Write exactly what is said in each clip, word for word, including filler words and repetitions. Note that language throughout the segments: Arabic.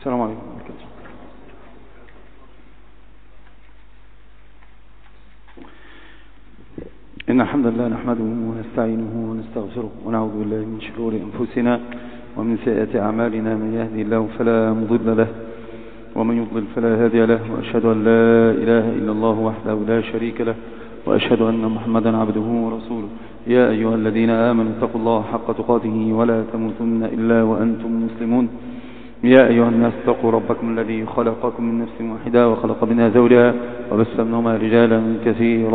السلام عليكم. إن الحمد لله نحمده ونستعينه ونستغفره ونعوذ بالله من شرور أنفسنا ومن سيئات أعمالنا. من يهدي الله فلا مضل له ومن يضلل فلا هادي له، وأشهد أن لا إله إلا الله وحده لا شريك له، وأشهد أن محمدا عبده ورسوله. يا أيها الذين آمنوا اتقوا الله حق تقاته ولا تموتن إلا وأنتم مسلمون. يا أيها الناس اتقوا ربكم الذي خلقكم من نفس واحدة وخلق منها زوجها وبث منهما رجالا كثيرا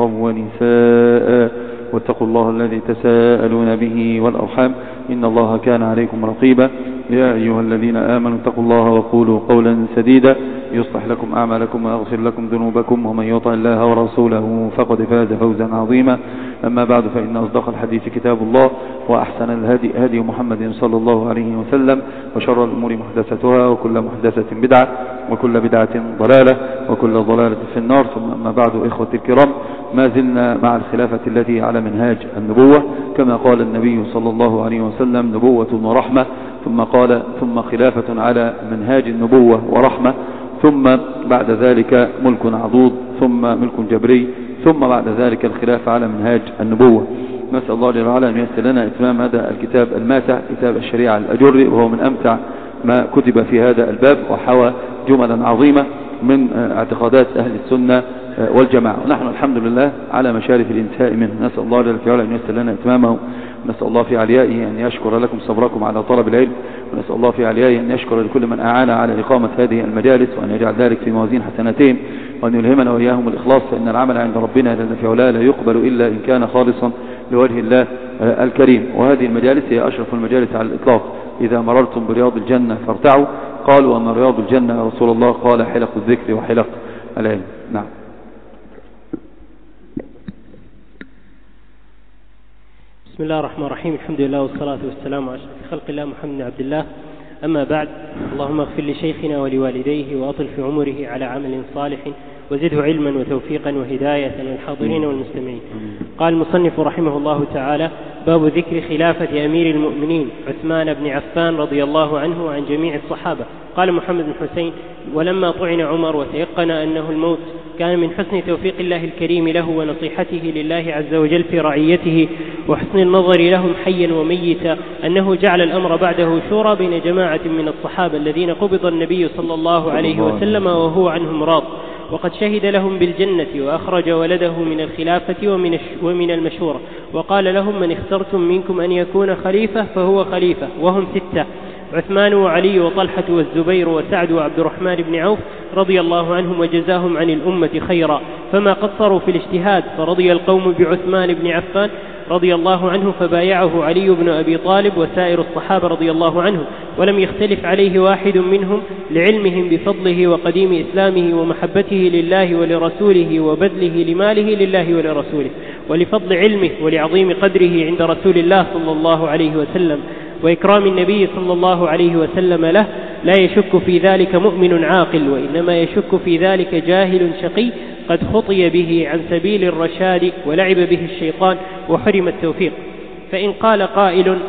ونساء، واتقوا الله الذي تساءلون به والأرحام إن الله كان عليكم رقيبا. يا أيها الذين آمنوا اتقوا الله وقولوا قولا سديدا يصلح لكم أعمالكم ويغفر لكم ذنوبكم، ومن يطع الله ورسوله فقد فاز فوزا عظيما. أما بعد، فإن أصدق الحديث كتاب الله، وأحسن الهدي هدي محمد صلى الله عليه وسلم، وشر الأمور محدثتها، وكل محدثة بدعة، وكل بدعة ضلالة، وكل ضلالة في النار. ثم أما بعد، إخوة الكرام، ما زلنا مع الخلافة التي على منهاج النبوة، كما قال النبي صلى الله عليه وسلم: نبوة ورحمة، ثم قال ثم خلافة على منهاج النبوة ورحمة، ثم بعد ذلك ملك عضوض، ثم ملك جبري، ثم بعد ذلك الخلافة على منهاج النبوة. نسأل الله جل وعلا أن ييسر لنا إتمام هذا الكتاب الماتع، كتاب الشريعة الأجري، وهو من أمتع ما كتب في هذا الباب، وحوى جملا عظيمة من اعتقادات أهل السنة والجماعة، ونحن الحمد لله على مشارف الانتهاء منه. نسأل الله جل وعلا أن ييسر لنا إتمامه، ونسأل الله في عليائه أن يشكر لكم صبركم على طلب العلم، ونسأل الله في عليائه أن يشكر لكل من أعان على إقامة هذه المجالس، وأن يجعل ذلك في موازين حسناتهم، وأن يلهمنا وإياهم الإخلاص، فإن العمل عند ربنا جل في علاه لا يقبل إلا إن كان خالصا لوجه الله الكريم. وهذه المجالس هي أشرف المجالس على الإطلاق. إذا مررتم برياض الجنة فارتعوا. قالوا: وما رياض الجنة يا رسول الله؟ قال: حلق الذكر وحلق العلم. نعم. بسم الله الرحمن الرحيم. الحمد لله والصلاة والسلام على أشرف خلق الله محمد بن عبد الله. أما بعد، اللهم اغفر لشيخنا ولوالديه وأطل في عمره على عمل صالح، وزده علما وتوفيقا وهداية للحاضرين والمستمعين. قال المصنف رحمه الله تعالى: باب ذكر خلافة أمير المؤمنين عثمان بن عفان رضي الله عنه وعن جميع الصحابة. قال محمد بن حسين: ولما طعن عمر وتيقن أنه الموت، كان من حسن توفيق الله الكريم له ونصيحته لله عز وجل في رعيته وحسن النظر لهم حيا وميتا أنه جعل الأمر بعده شورى بين جماعة من الصحابة الذين قبض النبي صلى الله عليه وسلم وهو عنهم راض، وقد شهد لهم بالجنة، وأخرج ولده من الخلافة ومن ومن المشورة، وقال لهم: من اخترتم منكم أن يكون خليفة فهو خليفة، وهم ستة: عثمان وعلي وطلحة والزبير وسعد وعبد الرحمن بن عوف رضي الله عنهم وجزاهم عن الأمة خيرا، فما قصروا في الاجتهاد، فرضي القوم بعثمان بن عفان رضي الله عنه، فبايعه علي بن أبي طالب وسائر الصحابة رضي الله عنهم، ولم يختلف عليه واحد منهم لعلمهم بفضله وقديم إسلامه ومحبته لله ولرسوله وبذله لماله لله ولرسوله، ولفضل علمه ولعظيم قدره عند رسول الله صلى الله عليه وسلم وإكرام النبي صلى الله عليه وسلم له. لا يشك في ذلك مؤمن عاقل، وإنما يشك في ذلك جاهل شقي قد خطي به عن سبيل الرشاد ولعب به الشيطان وحرم التوفيق. فإن قال قائل: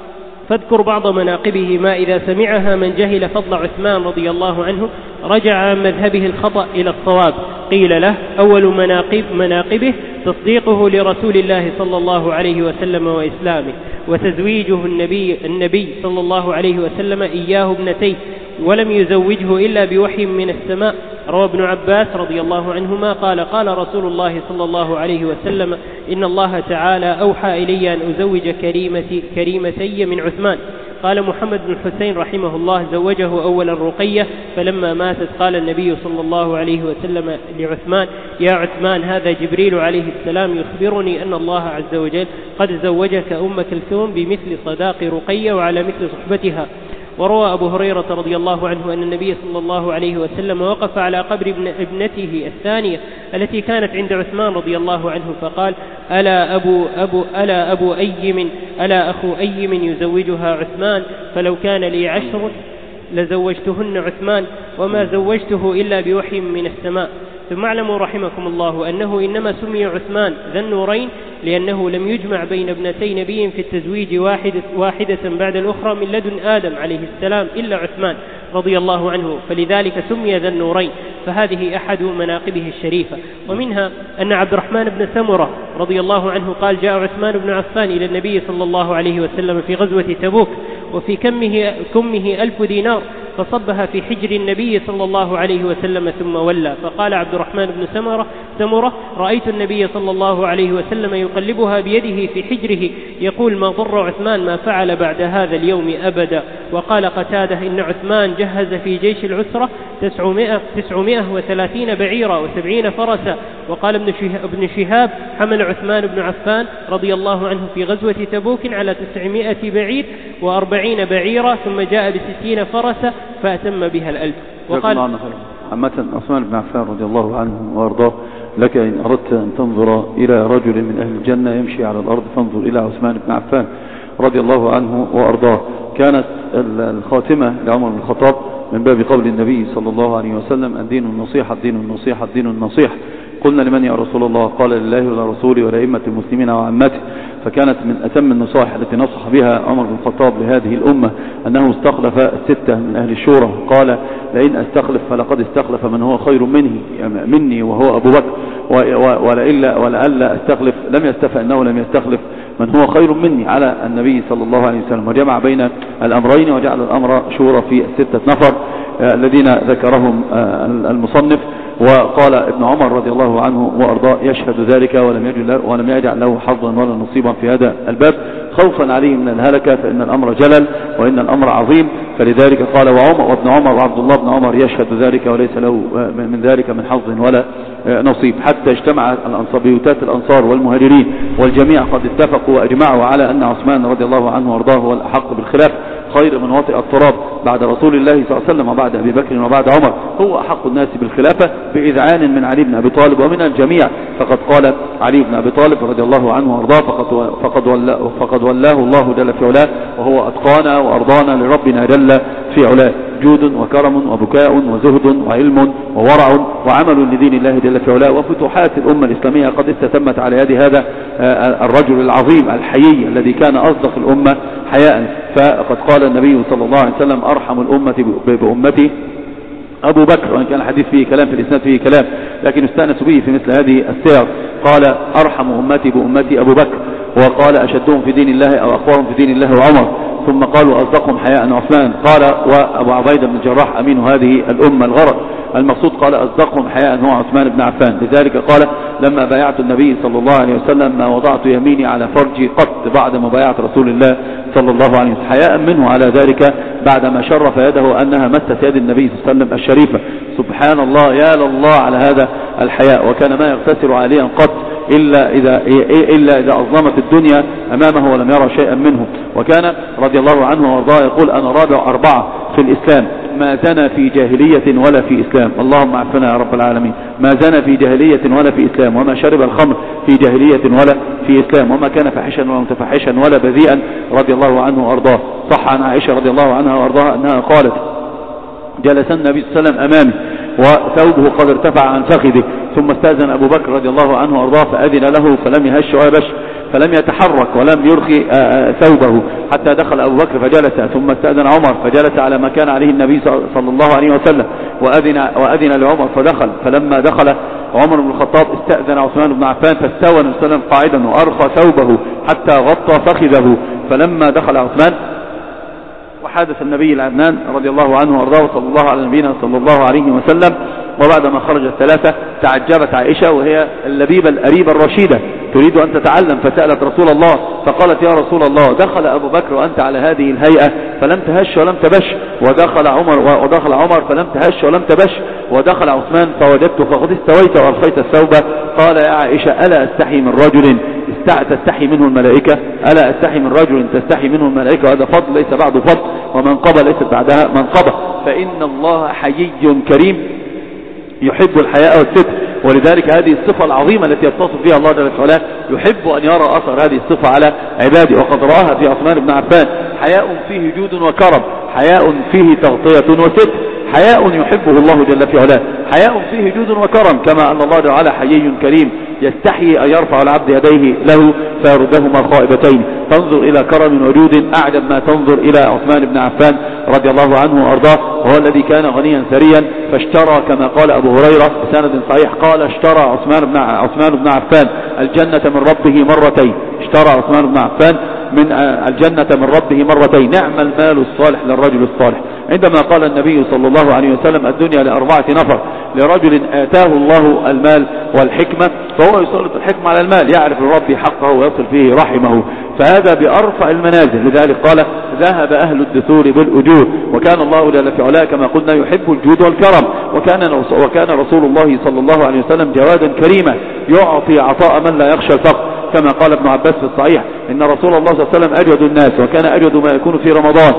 فاذكر بعض مناقبه ما إذا سمعها من جهل فضل عثمان رضي الله عنه رجع عن مذهبه الخطأ إلى الصواب، قيل له: أول مناقب مناقبه تصديقه لرسول الله صلى الله عليه وسلم وإسلامه، وتزويجه النبي, النبي صلى الله عليه وسلم إياه ابنتيه، ولم يزوجه إلا بوحي من السماء. روى ابن عباس رضي الله عنهما قال: قال رسول الله صلى الله عليه وسلم: إن الله تعالى أوحى إلي أن أزوج كريمتي كريمتي من عثمان. قال محمد بن حسين رحمه الله: زوجه أولا رقية، فلما ماتت قال النبي صلى الله عليه وسلم لعثمان: يا عثمان، هذا جبريل عليه السلام يخبرني أن الله عز وجل قد زوجك أم كلثوم بمثل صداق رقية وعلى مثل صحبتها. وروى أبو هريرة رضي الله عنه أن النبي صلى الله عليه وسلم وقف على قبر ابن ابنته الثانية التي كانت عند عثمان رضي الله عنه، فقال: ألا أبو, أبو, ألا أبو أيم ألا أخو أيم يزوجها عثمان، فلو كان لي عشر لزوجتهن عثمان، وما زوجته إلا بوحي من السماء. ثم اعلموا رحمكم الله أنه إنما سمي عثمان ذا النورين لأنه لم يجمع بين ابنتي نبي في التزويج واحدة, واحدة بعد الأخرى من لدن آدم عليه السلام إلا عثمان، رضي الله عنه، فلذلك سمي ذا النورين، فهذه أحد مناقبه الشريفة. ومنها أن عبد الرحمن بن سمرة رضي الله عنه قال: جاء عثمان بن عفان إلى النبي صلى الله عليه وسلم في غزوة تبوك وفي كمه, كمه ألف دينار، فصبها في حجر النبي صلى الله عليه وسلم ثم ولى. فقال عبد الرحمن بن سمرة, سمرة: رأيت النبي صلى الله عليه وسلم يقلبها بيده في حجره يقول: ما ضر عثمان ما فعل بعد هذا اليوم أبدا. وقال قتادة: إن عثمان جهز في جيش العسرة تسعمائة وثلاثين بعيرا وسبعين فرسا. وقال ابن شهاب: حمل عثمان بن عفان رضي الله عنه في غزوة تبوك على تسعمائة بعير وأربعين بعيرا، ثم جاء بستين فرسا فأتم بها الألف. وقال عامة عثمان بن عفان رضي الله عنه وارضاه، لك إن أردت أن تنظر إلى رجل من أهل الجنة يمشي على الأرض فانظر إلى عثمان بن عفان رضي الله عنه وارضاه. كانت الخاتمة لعمر بن الخطاب من باب قول النبي صلى الله عليه وسلم: الدين النصيحة الدين النصيحة الدين النصيحة. قلنا: لمن يا رسول الله؟ قال: لله ولرسوله ولأئمة المسلمين وعامته. فكانت من أتم النصائح التي نصح بها عمر بن الخطاب لهذه الأمة أنه استخلف الستة من أهل الشورى، قال: لئن أستخلف فلقد استخلف من هو خير مني مني وهو أبو بكر، ولئلا ولألا أستخلف لم يستفى أنه لم يستخلف من هو خير مني على النبي صلى الله عليه وسلم. وجمع بين الأمرين وجعل الأمر شورى في الستة نفر الذين ذكرهم المصنف. وقال ابن عمر رضي الله عنه وأرضاه: يشهد ذلك ولم يجعل, ولم يجعل له حظا ولا نصيبا في هذا الباب، خوفا عليه من الهلكة، فإن الأمر جلل وإن الأمر عظيم. فلذلك قال: وعمر وابن عمر وعبد الله بن عمر يشهد ذلك وليس له من ذلك من حظ ولا نصيب. حتى اجتمع بيوتات الأنصار والمهاجرين والجميع قد اتفقوا وأجمعوا على أن عثمان رضي الله عنه وأرضاه هو الأحق بالخلاف، خير من وطئ التراب بعد رسول الله صلى الله عليه وسلم وبعد أبي بكر وبعد عمر، هو أحق الناس بالخلافة بإذعان من علي بن أبي طالب ومن الجميع. فقد قال علي بن أبي طالب رضي الله عنه وأرضاه: فقد, فقد, ولاه, فقد ولاه الله جل في علاه وهو أتقانا وأرضانا لربنا جل في علاه، جود وكرم وبكاء وزهد وعلم وورع وعمل لدين الله جل في علاه، وفتوحات الأمة الإسلامية قد استتمت على يد هذا الرجل العظيم الحيي الذي كان أصدق الأمة حياء. فقد قال النبي صلى الله عليه وسلم: أرحم الأمة بأمتي أبو بكر، وإن كان الحديث فيه كلام في الإسناد فيه كلام لكن استأنس به في مثل هذه السير. قال: أرحم أمتي بأمتي أبو بكر، وقال: أشدهم في دين الله أو أقواهم في دين الله عمر، ثم قالوا: أصدقهم حياء عثمان. قال: وأبو عبيدة بن الجراح أمين هذه الأمة الغرق. المقصود قال: أصدقهم حياء هو عثمان بن عفان. لذلك قال: لما بايعت النبي صلى الله عليه وسلم ما وضعت يميني على فرجي قط بعد مبايعة رسول الله صلى الله عليه وسلم، حياء منه على ذلك بعدما شرف يده أنها مست يد النبي صلى الله عليه وسلم الشريفة. سبحان الله، يا لله على هذا الحياء. وكان ما يغتسل عاليا قط إلا إذا, إلا إذا أظلمت الدنيا أمامه ولم يرى شيئا منه. وكان رضي الله عنه وارضاه يقول: أنا رابع أربعة في الإسلام، ما زنى في جاهلية ولا في إسلام. اللهم عفنا يا رب العالمين. ما زنى في جاهلية ولا في إسلام، وما شرب الخمر في جاهلية ولا في إسلام، وما كان فاحشا ولا متفحشا ولا بذيئا رضي الله عنه وارضاه. صح عن عائشة رضي الله عنها وارضاها أنها قالت: جلس النبي صلى الله عليه وسلم أمامي وثوبه قد ارتفع عن فخذه، ثم استأذن أبو بكر رضي الله عنه وارضاه فأذن له فلم يهش ولا بش، فلم يتحرك ولم يرخي ثوبه حتى دخل أبو بكر فجلس، ثم استأذن عمر فجلس على ما كان عليه النبي صلى الله عليه وسلم، وأذن, وأذن لعمر فدخل. فلما دخل عمر بن الخطاب استأذن عثمان بن عفان فاستوى النبي صلى الله عليه وسلم قاعدا وأرخى ثوبه حتى غطى فخذه. فلما دخل عثمان وحادث النبي العدنان رضي الله عنه وارضاه صلى الله على نبينا صلى الله عليه وسلم. وبعدما خرج الثلاثة تعجبت عائشة وهي اللبيبة الأريبة الرشيدة تريد أن تتعلم، فسألت رسول الله فقالت: يا رسول الله، دخل أبو بكر وأنت على هذه الهيئة فلم تهش ولم تبش، ودخل عمر ودخل عمر فلم تهش ولم تبش، ودخل عثمان فوجدت فقد استويت وأرخيت الثوب. قال: يا عائشة، ألا أستحي من رجل تستحي منه الملائكة؟ ألا أستحي من رجل تستحي منه الملائكة؟ وهذا فضل ليس بعده فضل، ومنقبة ليست بعدها منقبة. فإن الله حيي كريم يحب الحياء والستر، ولذلك هذه الصفة العظيمة التي يتصف فيها الله جل وعلا يحب أن يرى أثر هذه الصفة على عباده، وقد رآها في عثمان بن عفان: حياء فيه جود وكرم، حياء فيه تغطية وستر، حياء يحبه الله جل في علاه، حياء فيه جود وكرم، كما أن الله تعالى حيي كريم يستحيي أن يرفع العبد يديه له فيردهما خائبتين. تنظر إلى كرم وجود أعجب ما تنظر إلى عثمان بن عفان رضي الله عنه وأرضاه، وهو الذي كان غنيا ثريا فاشترى كما قال أبو هريرة بسند صحيح قال اشترى عثمان بن عثمان بن عفان الجنة من ربه مرتين، اشترى عثمان بن عفان من الجنة من ربه مرتين. نعم المال الصالح للرجل الصالح. عندما قال النبي صلى الله عليه وسلم الدنيا لأربعة نفر، لرجل آتاه الله المال والحكمة فهو يسلط الحكمة على المال، يعرف لربه حقه ويصل فيه رحمه، فهذا بأرفع المنازل. لذلك قال ذهب أهل الدثور بالأجور، وكان الله جل في علاه كما قلنا يحب الجود والكرم، وكان وكان رسول الله صلى الله عليه وسلم جوادا كريما يعطي عطاء من لا يخشى الفقر، كما قال ابن عباس في الصحيح إن رسول الله صلى الله عليه وسلم أجود الناس، وكان أجود ما يكون في رمضان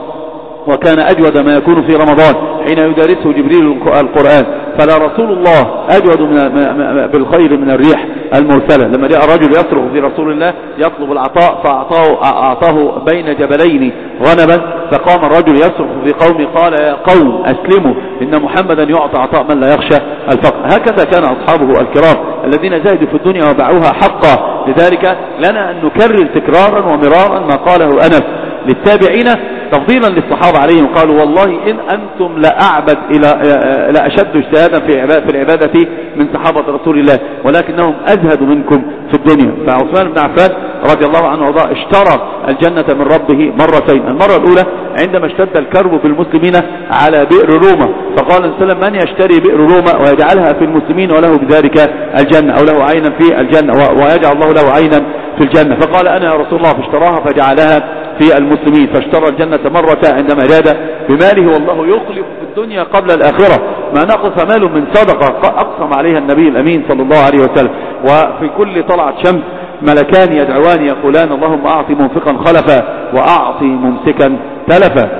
وكان أجود ما يكون في رمضان حين يدارسه جبريل القرآن، فلا رسول الله أجود من بالخير من الريح المرسلة. لما جاء رجل يصرخ في رسول الله يطلب العطاء فأعطاه أعطاه بين جبلين غنما، فقام الرجل يصرخ في قومه قال يا قوم أسلموا إن محمدا يعطى عطاء من لا يخشى الفقر. هكذا كان أصحابه الكرام الذين زاهدوا في الدنيا وباعوها حقا. لذلك لنا أن نكرر تكرارا ومرارا ما قاله أنس للتابعين تفضيلا للصحابة عليهم، قالوا والله إن أنتم لأعبد إلى لأشد اجتهادا في العبادة من صحابة رسول الله، ولكنهم أزهدوا منكم في الدنيا. فعثمان بن عفان رضي الله عنه وارضاه اشترى الجنة من ربه مرتين. المرة الأولى عندما اشتد الكرب بالمسلمين على بئر روما، فقال النبي صلى الله عليه وسلم من يشتري بئر روما ويجعلها في المسلمين وله بذلك الجنة، أو له عينا في الجنة ويجعل الله له عينا في الجنة، فقال أنا يا رسول الله، فاشتراها فجعلها في المسلمين، فاشترى الجنة مرة عندما جاد بماله، والله يخلف في الدنيا قبل الآخرة ما نقص مال من صدقة أقسم عليها النبي الأمين صلى الله عليه وسلم. وفي كل طلعة شمس ملكان يدعوان يقولان اللهم أعطي منفقا خلفا وأعطي ممسكا تلفا.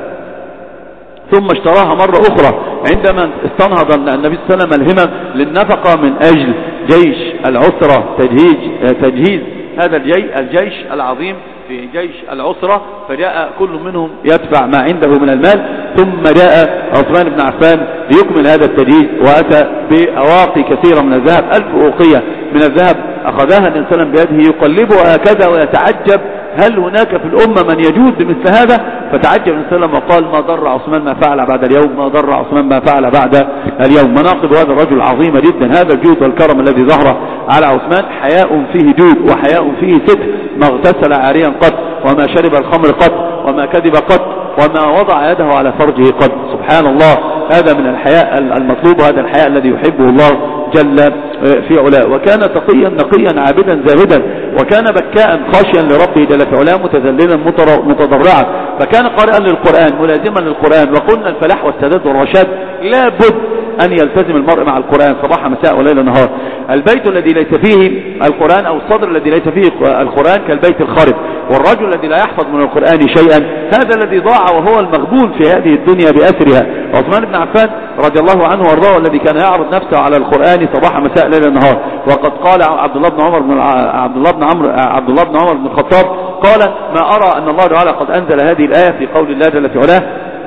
ثم اشتراها مرة أخرى عندما استنهض النبي صلى الله عليه وسلم الهمم للنفقة من أجل جيش العسرة، تجهيز, تجهيز هذا الجيش العظيم في جيش العسرة، فجاء كل منهم يدفع ما عنده من المال، ثم جاء عثمان بن عفان ليكمل هذا التجهيز وأتى بأواقي كثيرة من الذهب، ألف أوقية من الذهب أخذها النبي صلى الله عليه وسلم بيده يقلبها هكذا ويتعجب هل هناك في الأمة من يجود بمثل هذا؟ فتعجب النبي صلى الله عليه وسلم وقال ما ضر عثمان ما فعل بعد اليوم، ما ضر عثمان ما فعل بعد اليوم. مناقب هذا الرجل عظيمة جدا. هذا الجود والكرم الذي ظهر على عثمان حياء فيه جود وحياء فيه ستر، ما اغتسل عاريا قط، وما شرب الخمر قط، وما كذب قط، وما وضع يده على فرجه قط. سبحان الله، هذا من الحياء المطلوب، هذا الحياء الذي يحبه الله جل في علاه. وكان تقيا نقيا عابدا زاهدا، وكان بكاء خاشيا لربه جل في علاه متذللا متضرعا، فكان قارئا للقرآن ملازما للقرآن. وقلنا الفلاح والسداد والرشاد لا بد أن يلتزم المرء مع القرآن صباح مساء وليل نهار. البيت الذي ليس فيه القرآن أو الصدر الذي ليس فيه القرآن كالبيت الخرب، والرجل الذي لا يحفظ من القرآن شيئا هذا الذي ضاع وهو المغبون في هذه الدنيا بأسرها. عثمان بن عفان رضي الله عنه وارضاه الذي كان يعرض نفسه على القرآن صباح مساء ليل نهار. وقد قال عبد الله بن عمر بن عبد الله بن عمرو عبد الله بن عمر بن الخطاب قال ما أرى أن الله تعالى قد أنزل هذه الآية في قول الله جل في علاه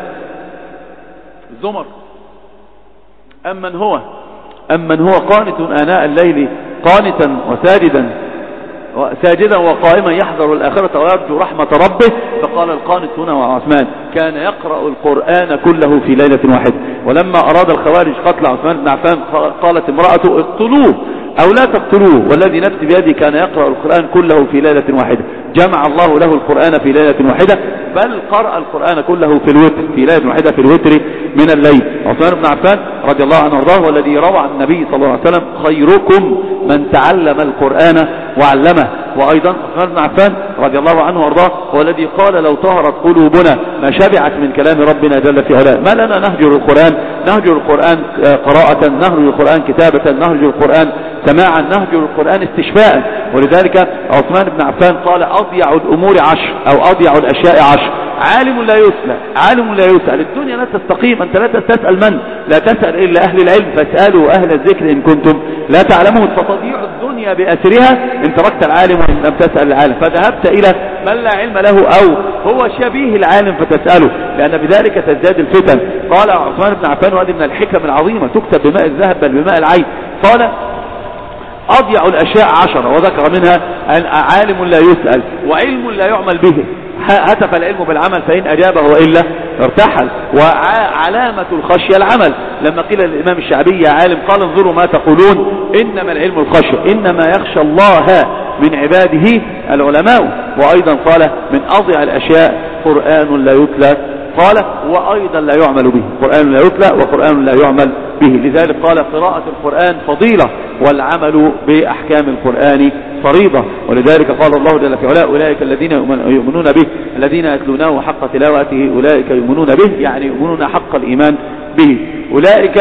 الزمر أمن هو أمن هو قانت آناء الليل قانتا وساجدا ساجدا وقائما يحذر الآخرة ويرجو رحمة ربه. فقال القانت هنا وعثمان كان يقرأ القرآن كله في ليلة واحدة. ولما أراد الخوارج قتل عثمان بن عفان قالت امرأته اقتلوه أو لا تقتلوه والذي نفسي بيدي كان يقرأ القرآن كله في ليلة واحدة. جمع الله له القرآن في ليلة واحدة، بل قرأ القرآن كله في الوتر في ليلة واحدة في الوتر من الليل. عثمان بن عفان رضي الله عنه وارضاه والذي روى عن النبي صلى الله عليه وسلم خيركم من تعلم القرآن وعلمه. وأيضا عثمان بن عفان رضي الله عنه وارضاه هو الذي قال لو طهرت قلوبنا ما شبعت من كلام ربنا جل في علاه. ما لنا نهجر القرآن نهجر القرآن قراءة، نهجر القرآن كتابة، نهجر القرآن سماعا، نهجر القرآن استشفاء. ولذلك عثمان بن عفان قال أضيع الأمور عشر أو أضيع الأشياء عشر. عالم لا يسأل، عالم لا يسأل. الدنيا لا تستقيم، أنت لا تسأل من؟ لا تسأل إلا أهل العلم، فاسألوا أهل الذكر إن كنتم لا تعلمون. فتضيع الدنيا بأسرها إن تركت العالم وإن لم تسأل العالم، فذهبت إلى من لا علم له أو هو شبيه العالم فتسأله، لأن بذلك تزداد الفتن. قال عثمان بن عفان، وهذه من الحكم العظيمة تكتب بماء الذهب بل بماء العين، قال أضيع الأشياء عشرة، وذكر منها عالم لا يسأل وعلم لا يعمل به، هتف العلم بالعمل فإن أجابه وإلا ارتحل. وعلامة الخشية العمل، لما قيل للإمام الشعبي يا عالم قال انظروا ما تقولون إنما العلم الخشية، إنما يخشى الله من عباده العلماء. وأيضا قال من أضيع الأشياء قرآن لا يتلى، قال وأيضا لا يعمل به، قرآن لا يتلى وقرآن لا يعمل به. لذلك قال قراءة القرآن فضيلة والعمل بأحكام القرآن فريضة. ولذلك قال الله جل في علاه أولئك الذين يؤمنون به الذين يتلونه حق تلاوته أولئك يؤمنون به، يعني يؤمنون حق الإيمان به. أولئك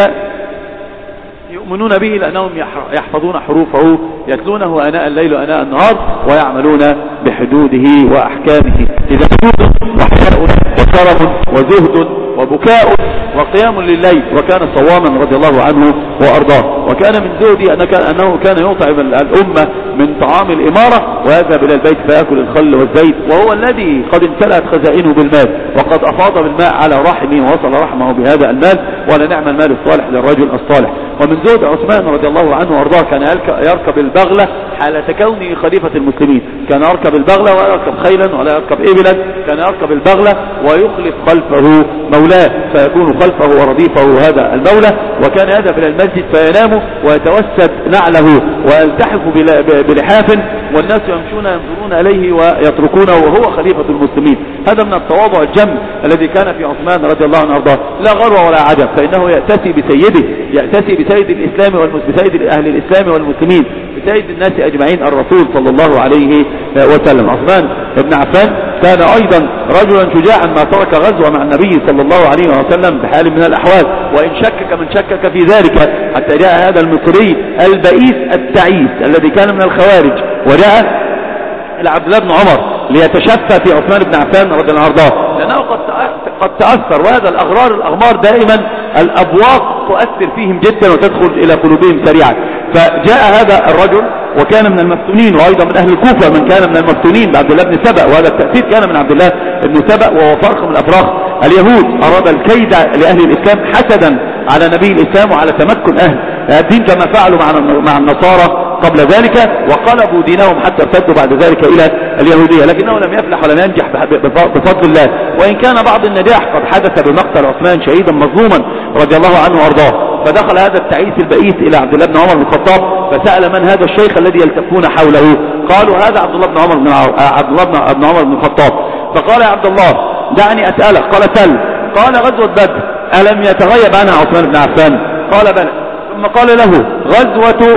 يؤمنون به لأنهم يحفظون حروفه يتلونه آناء الليل وآناء النهار ويعملون بحدوده وأحكامه. إذا وحياء وكرم وزهد وبكاء وقيام لليل. وكان صواما رضي الله عنه وأرضاه. وكان من زهده أنه كان يطعم الأمة من طعام الإمارة ويذهب إلى البيت فيأكل الخل والزيت، وهو الذي قد امتلأت خزائنه بالمال وقد أفاض بالماء على رحمه ووصل رحمه بهذا المال، ولنعم المال الصالح للرجل الصالح. ومن زهد عثمان رضي الله عنه وأرضاه كان يركب البغلة حالة كونه خليفة المسلمين، كان يركب البغلة ولا يركب خيلا ولا يركب إبلا، كان يركب البغلة ويخلف خلفه مولاه فيكون خلفه ورديفه هذا المولى. وكان يذهب إلى المسجد فينام ويتوسد نعله ويلتحف بلحاف والناس يمشون ينظرون إليه ويتركونه وهو خليفة المسلمين. هذا من التواضع الجم الذي كان في عثمان رضي الله عنه وارضاه، لا غرو ولا عجب، فإنه يأتسي بسيده، يأتسي بسيد الإسلام بسيد أهل الإسلام والمسلمين، بسيد الناس أجمعين الرسول صلى الله عليه وسلم. عثمان بن عفان كان أيضا رجلا شجاعا ما ترك غزوة مع النبي صلى الله عليه وسلم بحال من الأحوال، وإن شكك من شكك في ذلك حتى جاء هذا المصري البئيس التعيس الذي كان من الخوارج وجاء إلى عبد الله بن عمر ليتشفى في عثمان بن عفان رضي الله عنه، لأنه قد قد تأثر. وهذا الأغرار الأغمار دائما الأبواق تؤثر فيهم جدا وتدخل إلى قلوبهم سريعا. فجاء هذا الرجل وكان من المفتونين، وأيضا من أهل الكوفة من كان من المفتونين بعبد الله بن سبأ، وهذا التأثير كان من عبد الله بن سبأ وهو فرق من أفراخ اليهود. أراد الكيد لأهل الإسلام حسدا على نبي الإسلام وعلى تمكن أهل الدين كما فعلوا مع النصارى قبل ذلك، وقلبوا دينهم حتى ارتدوا بعد ذلك إلى اليهودية، لكنه لم يفلح ولم ينجح بفضل الله. وإن كان بعض النجاح قد حدث بمقتل عثمان شهيدا مظلوما رضي الله عنه وارضاه. فدخل هذا التعيس البئيس إلى عبد الله بن عمر بن الخطاب فسأل من هذا الشيخ الذي يلتفون حوله؟ قالوا هذا عبد الله بن عمر بن عبد الله بن عمر بن الخطاب. فقال يا عبد الله دعني أسألك. قال سل. قال غزوة بدر ألم يتغيب عنها عثمان بن عفان؟ قال بلى. ثم قال له غزوة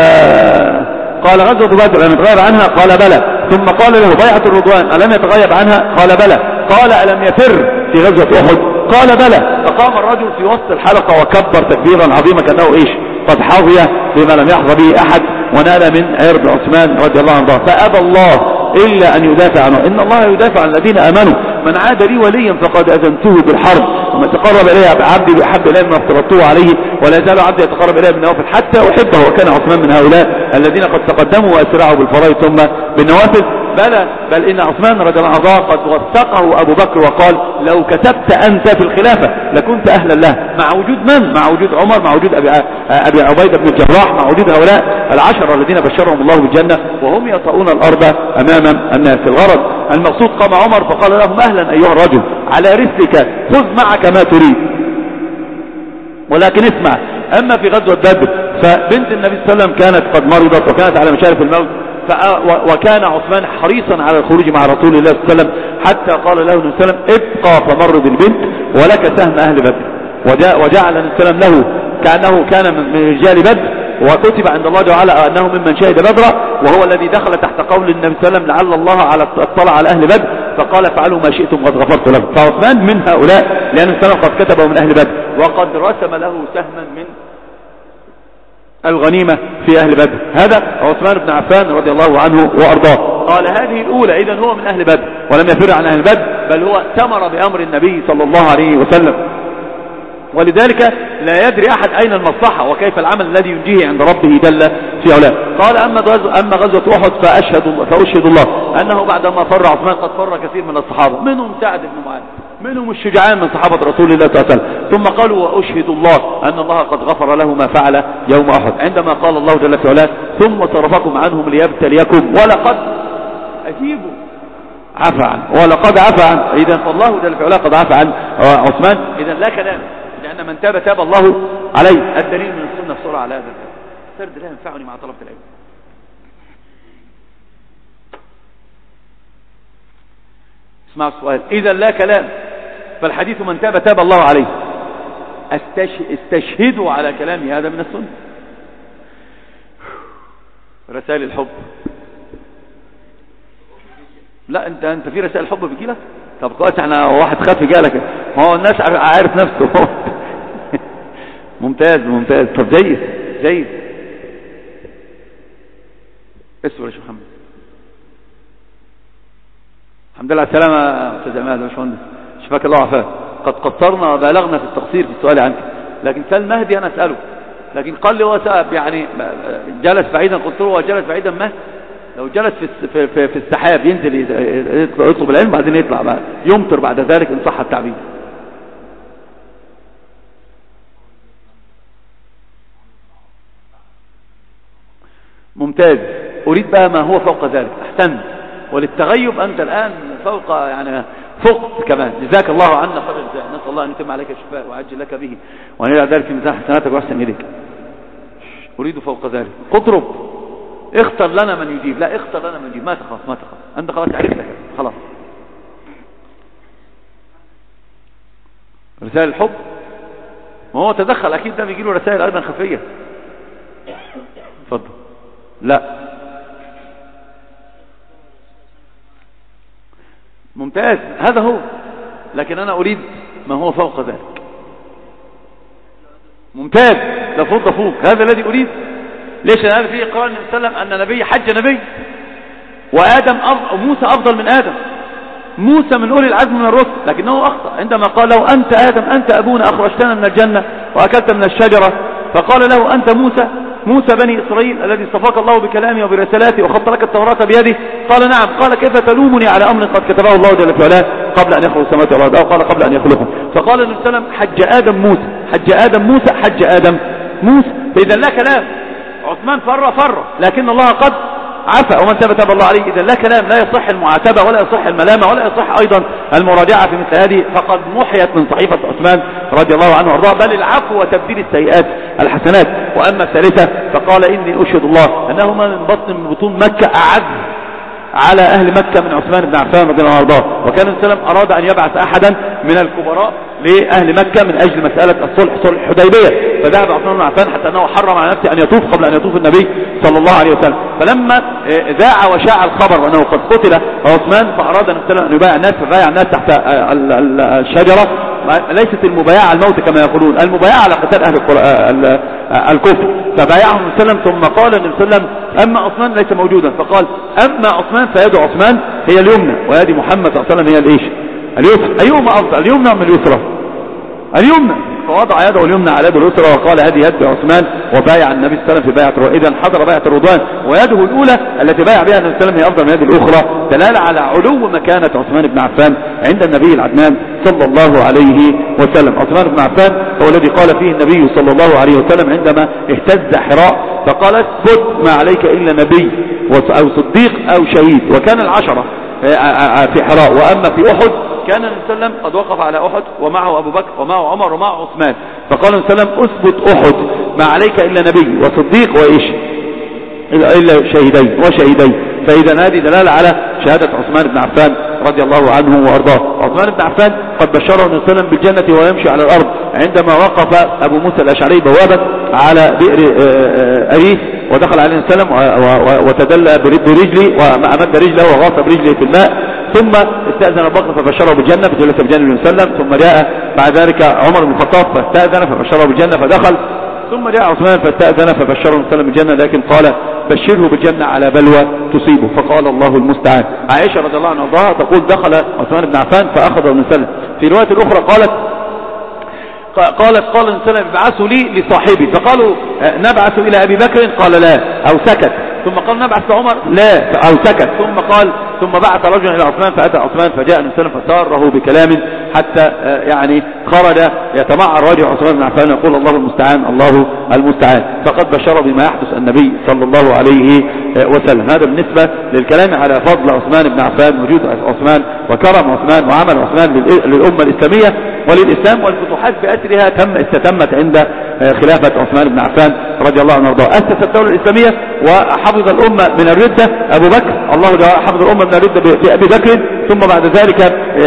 قال غزوة بدر ألم يتغيب عنها؟ قال بلى. ثم قال له بيعة الرضوان ألم يتغيب عنها؟ قال بلى. قال ألم يفر في غزوة أحد؟ قال بلى. فقام الرجل في وسط الحلقة وكبر تكبيرا عظيما كأنه إيش قد حظي بما لم يحظى به أحد ونال من عرض عثمان رضي الله عنه. فأبى الله إلا أن يدافع عنه. إن الله يدافع عن الذين آمنوا. من عاد لي وليا فقد أذنته بالحرب، ومن تقرب إليه عبدي بأحب إليه مما افترضته عليه، ولا يزال عبدي يتقرب إليه بالنوافل حتى أحبه. وكان عثمان من هؤلاء الذين قد تقدموا وأسرعوا بالفرائض ثم بالنوافل. بلى، بل إن عثمان رضي الله عنه قد وثقه أبو بكر وقال لو كتبت أنت في الخلافة لكنت أهلا له، مع وجود من؟ مع وجود عمر، مع وجود أبي, أبي عبيدة بن الجراح، مع وجود هؤلاء العشرة الذين بشرهم الله بالجنة وهم يطؤون الأرض أمام الناس. الغرض المقصود قام عمر فقال لهم أهلا أيها الرجل على رسلك خذ معك ما تريد. ولكن اسمع، أما في غزوة بدر فبنت النبي صلى الله عليه وسلم كانت قد مرضت وكانت على مشارف الموت، وكان عثمان حريصا على الخروج مع رسول الله صلى الله عليه وسلم حتى قال له النبي صلى الله عليه وسلم ابقى فمر بالبنت ولك سهم أهل بدر. وجعل النبي صلى الله عليه وسلم له كأنه كان من رجال بدر، وكتب عند الله تعالى أنه ممن شهد بدر، وهو الذي دخل تحت قول النبي صلى الله عليه وسلم لعل الله على اطلع على أهل بدر فقال فعلوا ما شئتم قد غفرت لكم. فعثمان من هؤلاء لأن النبي صلى الله عليه وسلم قد كتبه من أهل بدر وقد رسم له سهما من الغنيمة في أهل بدر. هذا عثمان بن عفان رضي الله عنه وأرضاه. قال هذه الأولى، إذن هو من أهل بدر. ولم يفر عن أهل بدر، بل هو اتمر بأمر النبي صلى الله عليه وسلم. ولذلك لا يدري أحد أين المصلحة وكيف العمل الذي ينجيه عند ربه جل في علاه. قال أما غزوة, أما غزوة أحد فأشهد, فأشهد الله أنه بعدما فر عثمان قد فر كثير من الصحابة، منهم سعد بن معاذ، منهم الشجعان من صحابة رسول الله صلى الله عليه وسلم. ثم قالوا وأشهد الله أن الله قد غفر له ما فعل يوم أحد، عندما قال الله جل في علاه ثم صرفكم عنهم ليبتليكم ولقد أجيبوا عفى عنه ولقد عفى عنه. إذا فالله جل في علاه قد عفى عن عثمان. إذا لا كلام، لأن من تاب تاب الله عليه. الدليل من السنة بسرعة على هذا السرد لا ينفعني مع طلبة العلم. اسمع السؤال، إذا لا كلام فالحديث من تاب تاب الله عليه. استشهدوا على كلامي هذا من السنة. رسائل الحب، لا انت انت في رسائل حب بيجي لك؟ طب قلت احنا واحد خاف جالك، هو الناس عارف نفسه. ممتاز ممتاز. طب جيد جيد. اسمه يا شيخ محمد. الحمد لله على السلامة يا استاذ عماد يا باشمهندس، شفاك الله وعافاك. قد قصرنا وبالغنا في التقصير في السؤال عنك، لكن سال مهدي انا اساله، لكن قال لي هو سأب يعني جلس بعيدا، قلت له هو جلس بعيدا ما لو جلس في في في السحاب ينزل يطلب العلم بعدين يطلع بقى يمطر بعد ذلك ان صح التعبير. ممتاز. اريد بقى ما هو فوق ذلك. احسنت. وللتغيب انت الان فوق يعني فوق كمان. جزاك الله عنا خير الجزاء، نسال الله ان يتم عليك الشفاء ويعجل لك به وان يجعل ذلك في ميزان حسناتك واحسن اليك. اريد فوق ذلك. اضرب، اختر لنا من يجيب. لا اختر لنا من يجيب، ما تخاف ما تخاف، انت خلاص عرفتك خلاص. رسائل الحب، ما هو تدخل اكيد ده بيجي له رسائل ايضا خفيه. اتفضل. لا ممتاز، هذا هو، لكن انا اريد ما هو فوق ذلك. ممتاز، ده فوق ده فوق، هذا الذي اريد. ليش؟ لأن فيه قال النبي صلى الله عليه وسلم أن نبي حج نبي، وآدم أفضل وموسى أفضل من آدم. موسى من أولي العزم من الرسل، لكنه أخطأ عندما قال له أنت آدم أنت أبونا أخرجتنا من الجنة وأكلت من الشجرة، فقال له أنت موسى موسى بني إسرائيل الذي اصطفاك الله بكلامه وبرسالاته وخط لك التوراة بيده. قال نعم. قال كيف تلومني على أمر قد كتبه الله جل في علاه قبل أن يخلق السماوات والأرض، أو قال قبل أن يخلقهم. فقال النبي صلى الله عليه وسلم حج آدم موسى، حج آدم موسى، حج آدم موسى. فإذا لا كلام. عثمان فر فر لكن الله قد عفى، ومن تاب تاب الله عليه. إذا لا كلام، لا يصح المعاتبة ولا يصح الملامة ولا يصح أيضا المراجعة في مثل هذه، فقد محيت من صحيفة عثمان رضي الله عنه وارضاه، بل العفو وتبديل السيئات الحسنات. وأما الثالثة فقال إني أشهد الله أنه من بطن من بطون مكة أعز على أهل مكة من عثمان بن عفان رضي الله عنه وارضاه. وكان النبي صلى الله عليه وسلم أراد أن يبعث أحدا من الكبراء لأهل مكة من أجل مسألة الصلح، صلح الحديبية، فذهب عثمان بن عفان حتى أنه حرم على نفسه أن يطوف قبل أن يطوف النبي صلى الله عليه وسلم. فلما ذاع وشاع الخبر وأنه قد قتل عثمان، فأراد النبي صلى الله عليه وسلم أن يبايع الناس، فبايع الناس تحت الشجرة. ليست المبايعة على الموت كما يقولون، المبايعة على قتال أهل الكفر. فبايعهم النبي صلى الله عليه وسلم، ثم قال النبي صلى الله عليه وسلم أما عثمان ليس موجودا، فقال أما عثمان فيد عثمان هي اليمنى ويد محمد صلى الله عليه وسلم هي الإيش؟ اليسرى. أيهما أفضل، اليمنى من اليسرى؟ اليمنى. فوضع يده اليمنى على يده اليسرى وقال هذه يد عثمان، وبايع النبي صلى الله عليه وسلم في بيعة الرضوان. إذا حضر بيعة الرضوان ويده الأولى التي بايع بها النبي صلى الله عليه وسلم هي أفضل من يد الأخرى، دلالة على علو مكانة عثمان بن عفان عند النبي العدنان صلى الله عليه وسلم. عثمان بن عفان هو الذي قال فيه النبي صلى الله عليه وسلم عندما اهتز حراء فقال اثبت ما عليك إلا نبي أو صديق أو شهيد. وكان العشرة في حراء. وأما في أحد كان النبي صلى الله عليه وسلم قد وقف على أحد ومعه أبو بكر ومعه عمر ومعه عثمان، فقال النبي صلى الله عليه وسلم اثبت أحد ما عليك إلا نبي وصديق وإيش إلا شهيدين وشهيدين. فإذا هذه دلالة على شهادة عثمان بن عفان رضي الله عنه وأرضاه. عثمان بن عفان قد بشره النبي صلى الله عليه وسلم بالجنة وهو يمشي على الأرض عندما وقف أبو موسى الأشعري بوابا على بئر أريس، ودخل عليه النبي صلى الله عليه وسلم وتدلى برجله وأمد رجله وغاص برجله في الماء، ثم استأذن أبو بكر فبشره بالجنة فجلس بجانب النبي صلى الله عليه وسلم، ثم جاء بعد ذلك عمر بن الخطاب فاستأذن فبشره بالجنة فدخل، ثم جاء عثمان فاستأذن فبشره النبي صلى الله عليه وسلم بالجنة، لكن قال بشره بالجنة على بلوى تصيبه. فقال الله المستعان. عائشة رضي الله عنها تقول دخل عثمان بن عفان فأخذه ابن سلم. في رواية الأخرى قالت قالت قال ابن سلم ابعثوا لي لصاحبي، فقالوا نبعث إلى أبي بكر، قال لا أو سكت، ثم قال نبعث لعمر لا أو سكت، ثم قال ثم بعث رجلا إلى عثمان فأتى عثمان فجاء ابن سلم فساره بكلام حتى يعني خرج يتمعر وجه عثمان بن عفان يقول الله المستعان الله المستعان. فقد بشر بما يحدث النبي صلى الله عليه وسلم. هذا بالنسبة للكلام على فضل عثمان بن عفان، وجود عثمان وكرم عثمان وعمل عثمان للأمة الإسلامية وللإسلام، والفتوحات بأسرها تم استتمت عند خلافة عثمان بن عفان رضي الله عنه وارضاه. أسس الدولة الإسلامية وحفظ الأمة من الردة أبو بكر، الله حفظ الأمة من الردة بأبي بكر، ثم بعد ذلك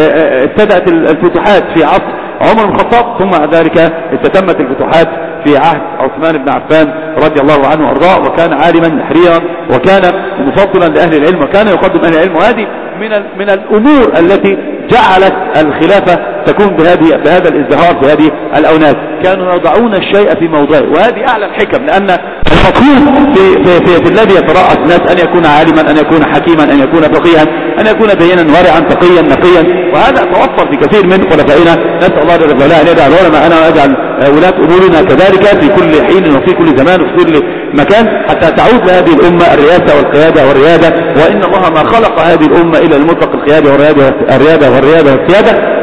ابتدأت الفتوحات في عصر عمر بن الخطاب، ثم بعد ذلك استتمت الفتوحات في عهد عثمان بن عفان رضي الله عنه وارضاه. وكان عالما حريرا وكان مفضلا لأهل العلم وكان يقدم أهل العلم، وهذه من من الأمور التي جعلت الخلافة تكون بهذه بهذا الازدهار في هذه الأونات. كانوا يضعون الشيء في موضعه، وهذه أعلى الحكم، لأن المطلوب في, في, في, في الذي يترأس الناس أن يكون عالما، أن يكون حكيما، أن يكون فقيها، أن يكون دينا ورعا تقيا نقيا، وهذا توفر في كثير من خلفائنا. نسأل الله جل وعلا أن يجعل علماءنا ويجعل ولاة أمورنا كذلك في كل حين وفي كل زمان وفي كل مكان، حتى تعود لهذه الأمة الرئاسة والقيادة والريادة. وإن الله ما خلق هذه الأمة إلا المطلق القيادة والريادة والريادة والريادة والسيادة.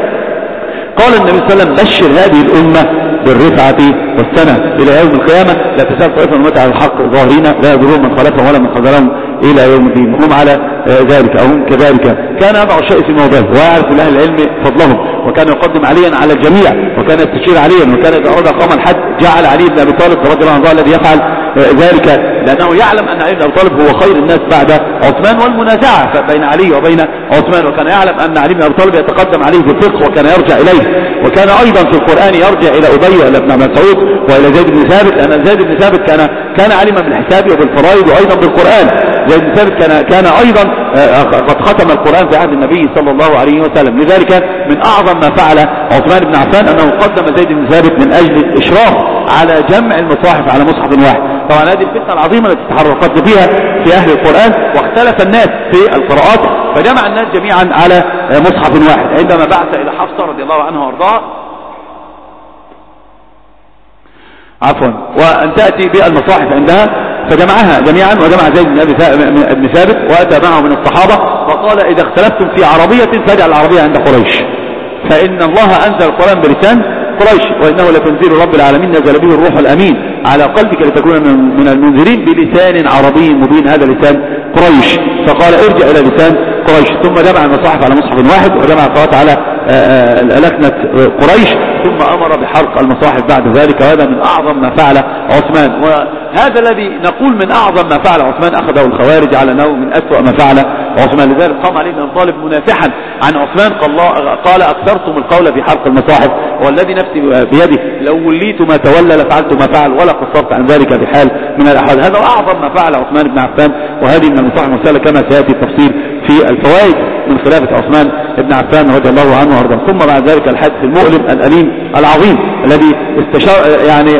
قال النبي صلى الله عليه وسلم بشر هذه الأمة بالرفعة والسنة إلى يوم القيامة، لا تزال طائفة من على الحق ظاهرين لا يضرهم من خلفهم ولا من خذلهم إلى يوم الدين، وهم على ذلك أو هم كذلك. كان يضع الشيء في موضعه ويعرف لأهل العلم فضلهم، وكان يقدم عليا على الجميع، وكان يستشير عليا، وكان إذا أراد قام الحد جعل علي بن أبي طالب رضي الله عنه الذي يفعل ذلك، لأنه يعلم أن علي بن أبي طالب هو خير الناس بعد عثمان، والمنازعة بين علي وبين عثمان، وكان يعلم أن علي بن أبي طالب يتقدم عليه في الفقه وكان يرجع إليه، وكان أيضا في القرآن يرجع إلى أبي وإلى ابن مسعود وإلى زيد بن ثابت، لأن زيد بن ثابت كان كان علما بالحساب وبالفرائض وأيضا بالقرآن. زيد بن ثابت كان كان أيضا قد ختم القرآن في عهد النبي صلى الله عليه وسلم. لذلك من أعظم ما فعل عثمان بن عفان أنه قدم زيد بن ثابت من أجل الإشراف على جمع المصاحف على مصحف واحد. طبعا هذه الفتنة العظيمة التي تحركت فيها في أهل القرآن، واختلف الناس في القراءات، فجمع الناس جميعا على مصحف واحد عندما بعث إلى حفصة رضي الله عنها وارضاها عفوا وأن تأتي بالمصاحف عندها، فجمعها جميعا، وجمع زيد بن ثابت وأتى معه من الصحابة وقال إذا اختلفتم في عربية فاجعل العربية عند قريش، فإن الله أنزل القرآن بلسان قريش، وإنه لتنزيل رب العالمين نزل به الروح الأمين على قلبك لتكون من المنذرين بلسان عربي مبين، هذا لسان قريش. فقال ارجع إلى لسان قريش، ثم جمع المصاحف على مصحف واحد، وجمع القراءات على لكنة قريش، ثم أمر بحرق المصاحف بعد ذلك. وهذا من أعظم ما فعل عثمان، وهذا الذي نقول من أعظم ما فعل عثمان أخذه الخوارج على أنه من أسوأ ما فعل عثمان. لذلك قام علي بن أبي طالب منافحا عن عثمان قال أكثرتم القول في حرق المصاحف، والذي نفسي بيده لو وليت ما تولى لفعلت ما فعل ولا قصرت عن ذلك بحال من الأحوال. هذا أعظم ما فعل عثمان بن عفان، وهذه من المصاحف المرسلة كما سيأتي التفصيل في الفوائد من خلافة عثمان بن عفان رضي الله عنه وارضاه. ثم بعد ذلك الحادث المؤلم الأليم العظيم الذي استشار يعني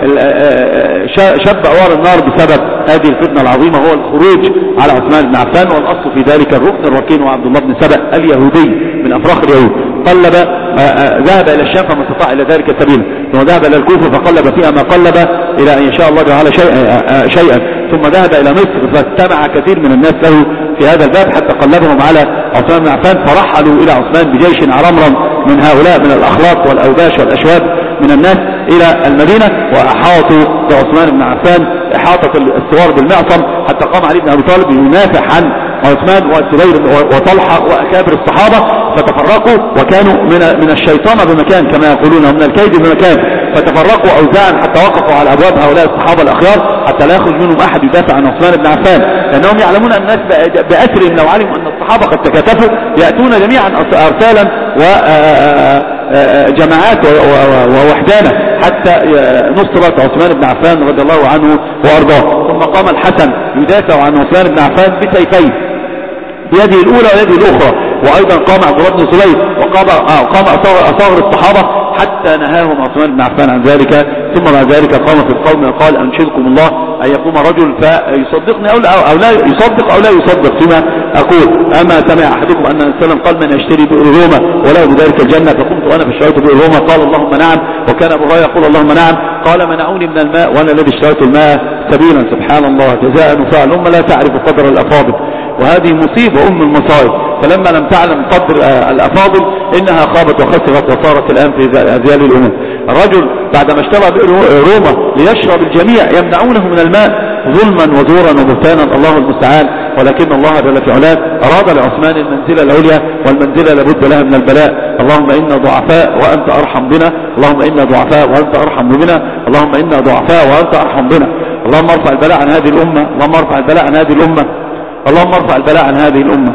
شب أوار النار بسبب هذه الفتنة العظيمة، هو الخروج على عثمان بن عفان، والأصل في ذلك الركن الركين وعبد الله بن سبأ اليهودي من أفراخ اليهود. قلب ذهب إلى الشام فما استطاع إلى ذلك سبيلا، ثم ذهب إلى الكوفة فقلب فيها ما قلب إلى أن يشاء الله تعالى شيئا, شيئا ثم ذهب إلى مصر فاستمع كثير من الناس له في هذا الباب حتى قلبهم على عثمان بن عفان، فرحلوا إلى عثمان بجيش عرمرم من هؤلاء من الأخلاق والأوباش والأشواب من الناس إلى المدينة، وأحاطوا بعثمان بن عفان إحاطة الثوار بالمعصم، حتى قام علي بن أبي طالب ينافح عن عثمان والزبير وطلحة وأكابر الصحابة، فتفرقوا وكانوا من من الشيطان بمكان كما يقولون، ومن الكيد بمكان، فتفرقوا أوزاعا حتى وقفوا على أبواب هؤلاء الصحابة الأخيار حتى لا يخرج منهم أحد يدافع عن عثمان بن عفان، لأنهم يعلمون الناس بأسرهم لو علموا أن الصحابة قد تكاتفوا يأتون جميعا أرسالا وجماعات ووحدانة حتى نصرت عثمان بن عفان رضي الله عنه وأرضاه. ثم قام الحسن يدافع عن عثمان بن عفان بسيفين، بيده الأولى ويده الأخرى، وأيضا قام عبد الله بن زبير وقام قام أصاغر الصحابة حتى نهاهم عثمان بن عفان عن ذلك. ثم بعد ذلك قام في القوم وقال أنشدكم الله أن يقوم رجل فيصدقني أو لا, أو لا يصدق أو لا يصدق فيما أقول. أما سمع أحدكم أن النبي صلى الله عليه وسلم قال من يشتري بئر روما ولا بذلك الجنة، فقمت وأنا فاشتريت بئر روما، قال اللهم نعم، وكان أبو هريرة يقول اللهم نعم، قال منعوني من الماء وأنا الذي اشتريت الماء سبيلا. سبحان الله، جزاء وفعل. أمة لا تعرف قدر الأفاضل، وهذه مصيبة أم المصائب. فلما لم تعلم قدر الأفاضل إنها خابت وخسرت وصارت الآن في أذيال الأمم. الرجل بعدما اشترى بئر روما ليشرب الجميع يمنعونه من الماء ظلما وزورا وبهتانا، الله المستعان. ولكن الله جل في علاه أراد لعثمان المنزلة العليا، والمنزلة لابد لها من البلاء. اللهم إنا ضعفاء وأنت أرحم بنا، اللهم إنا ضعفاء وأنت أرحم بنا، اللهم إنا ضعفاء وأنت أرحم بنا. اللهم ارفع البلاء عن هذه الأمة، اللهم ارفع البلاء عن هذه الأمة، اللهم ارفع البلاء عن هذه الأمة.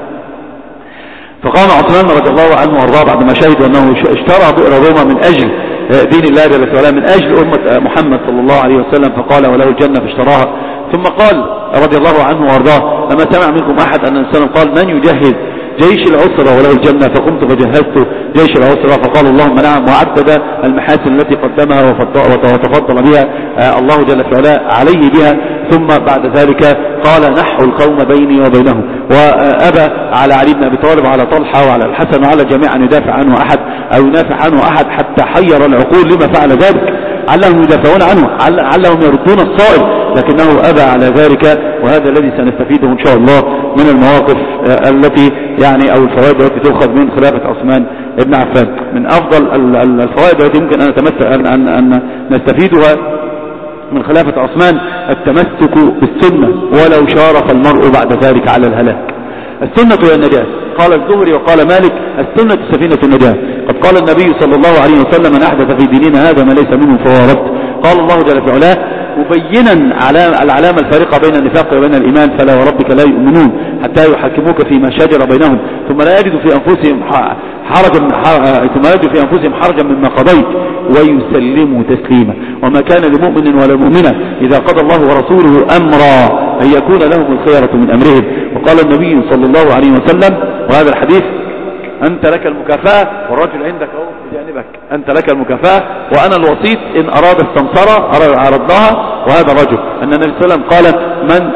فقام عثمان رضي الله عنه وارضاه بعدما شهد أنه اشترى بئر روما من أجل دين الله جل وعلا، من أجل أمة محمد صلى الله عليه وسلم، فقال وله الجنة فاشتراها. ثم قال رضي الله عنه وارضاه لما سمع منكم أحد أن السلام قال من يجهز جيش العسرة وله الجنة، فقمت فجهزت جيش العسرة، فقال اللهم نعم، وعدد المحاسن التي قدمها وتفضل بها الله جل وعلا عليه بها. ثم بعد ذلك قال نحو القوم بيني وبينهم، وأبى على علي بن أبي طالب وعلى طلحة وعلى الحسن وعلى الجميع أن يدافع عنه أحد أو ينافع عنه أحد، حتى حير العقول لما فعل ذلك، علهم يدافعون عنه، علهم يردون الصائل، لكنه أبى على ذلك. وهذا الذي سنستفيده إن شاء الله من المواقف التي يعني أو الفوائد التي تؤخذ من خلافة عثمان بن عفان. من أفضل الفوائد التي يمكن أن, أن, أن, أن نستفيدها من خلافة عثمان التمسك بالسنة ولو شارف المرء بعد ذلك على الهلاك. السنة هي النجاة، قال الزهري وقال مالك السنة سفينة النجاة. قد قال النبي صلى الله عليه وسلم من أحدث في ديننا هذا ما ليس منه فهو رد. قال الله جل وعلا مبينا العلامة الفارقة بين النفاق وبين الإيمان فلا وربك لا يؤمنون حتى يحكموك فيما شجر بينهم ثم لا يجدوا في أنفسهم حرجا ثم لا يجدوا في أنفسهم حرجا مما قضيت ويسلموا تسليما. وما كان لمؤمن ولا مؤمنة إذا قضى الله ورسوله أمرا أن يكون لهم الخيرة من أمرهم. وقال النبي صلى الله عليه وسلم وهذا الحديث أنت لك المكافأة والرجل عندك أهو بجانبك، أنت لك المكافأة وأنا الوسيط إن أراد السمسرة عرضناها. وهذا الرجل أن النبي صلى الله عليه وسلم قال من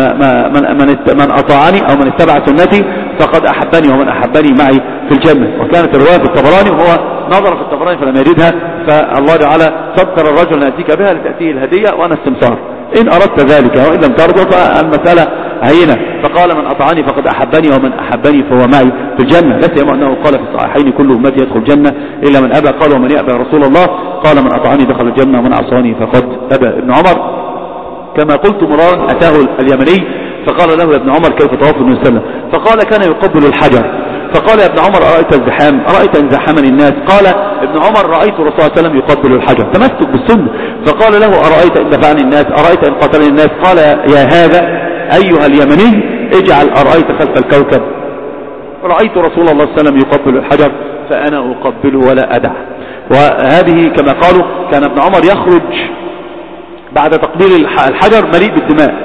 من من, من أطاعني أو من اتبع سنتي فقد أحبني ومن أحبني معي في الجنة. وكانت الرواية في الطبراني وهو نظر في الطبراني فلم يجدها، فالله تعالى صدر الرجل نأتيك بها لتأتيه الهدية وأنا السمسار إن أردت ذلك وإن لم ترضى فالمسألة هينة. فقال من أطعني فقد أحبني ومن أحبني فهو معي في الجنة. لا سيما أنه قال في الصحيحين كل أمتي يدخل الجنة إلا من أبى. قال ومن يأبى رسول الله؟ قال من أطعني دخل الجنة ومن عصاني فقد أبى. ابن عمر كما قلت مرارا أتاه اليمني فقال له يا ابن عمر كيف طواف النبي صلى الله عليه وسلم؟ فقال كان يقبل الحجر. فقال يا ابن عمر أرأيت الزحام أرأيت ان زحمني الناس؟ قال ابن عمر رأيت الرسول صلى الله عليه وسلم يقبل الحجر، تمسك بالسنة. فقال له أرأيت ان دفعني الناس أرأيت ان قتلني الناس؟ قال يا هذا أيها اليمني اجعل أرأيت خلف الكوكب رأيت رسول الله صلى الله عليه وسلم يقبل الحجر فأنا أقبله ولا أدع. وهذه كما قالوا كان ابن عمر يخرج بعد تقبيل الحجر مليء بالدماء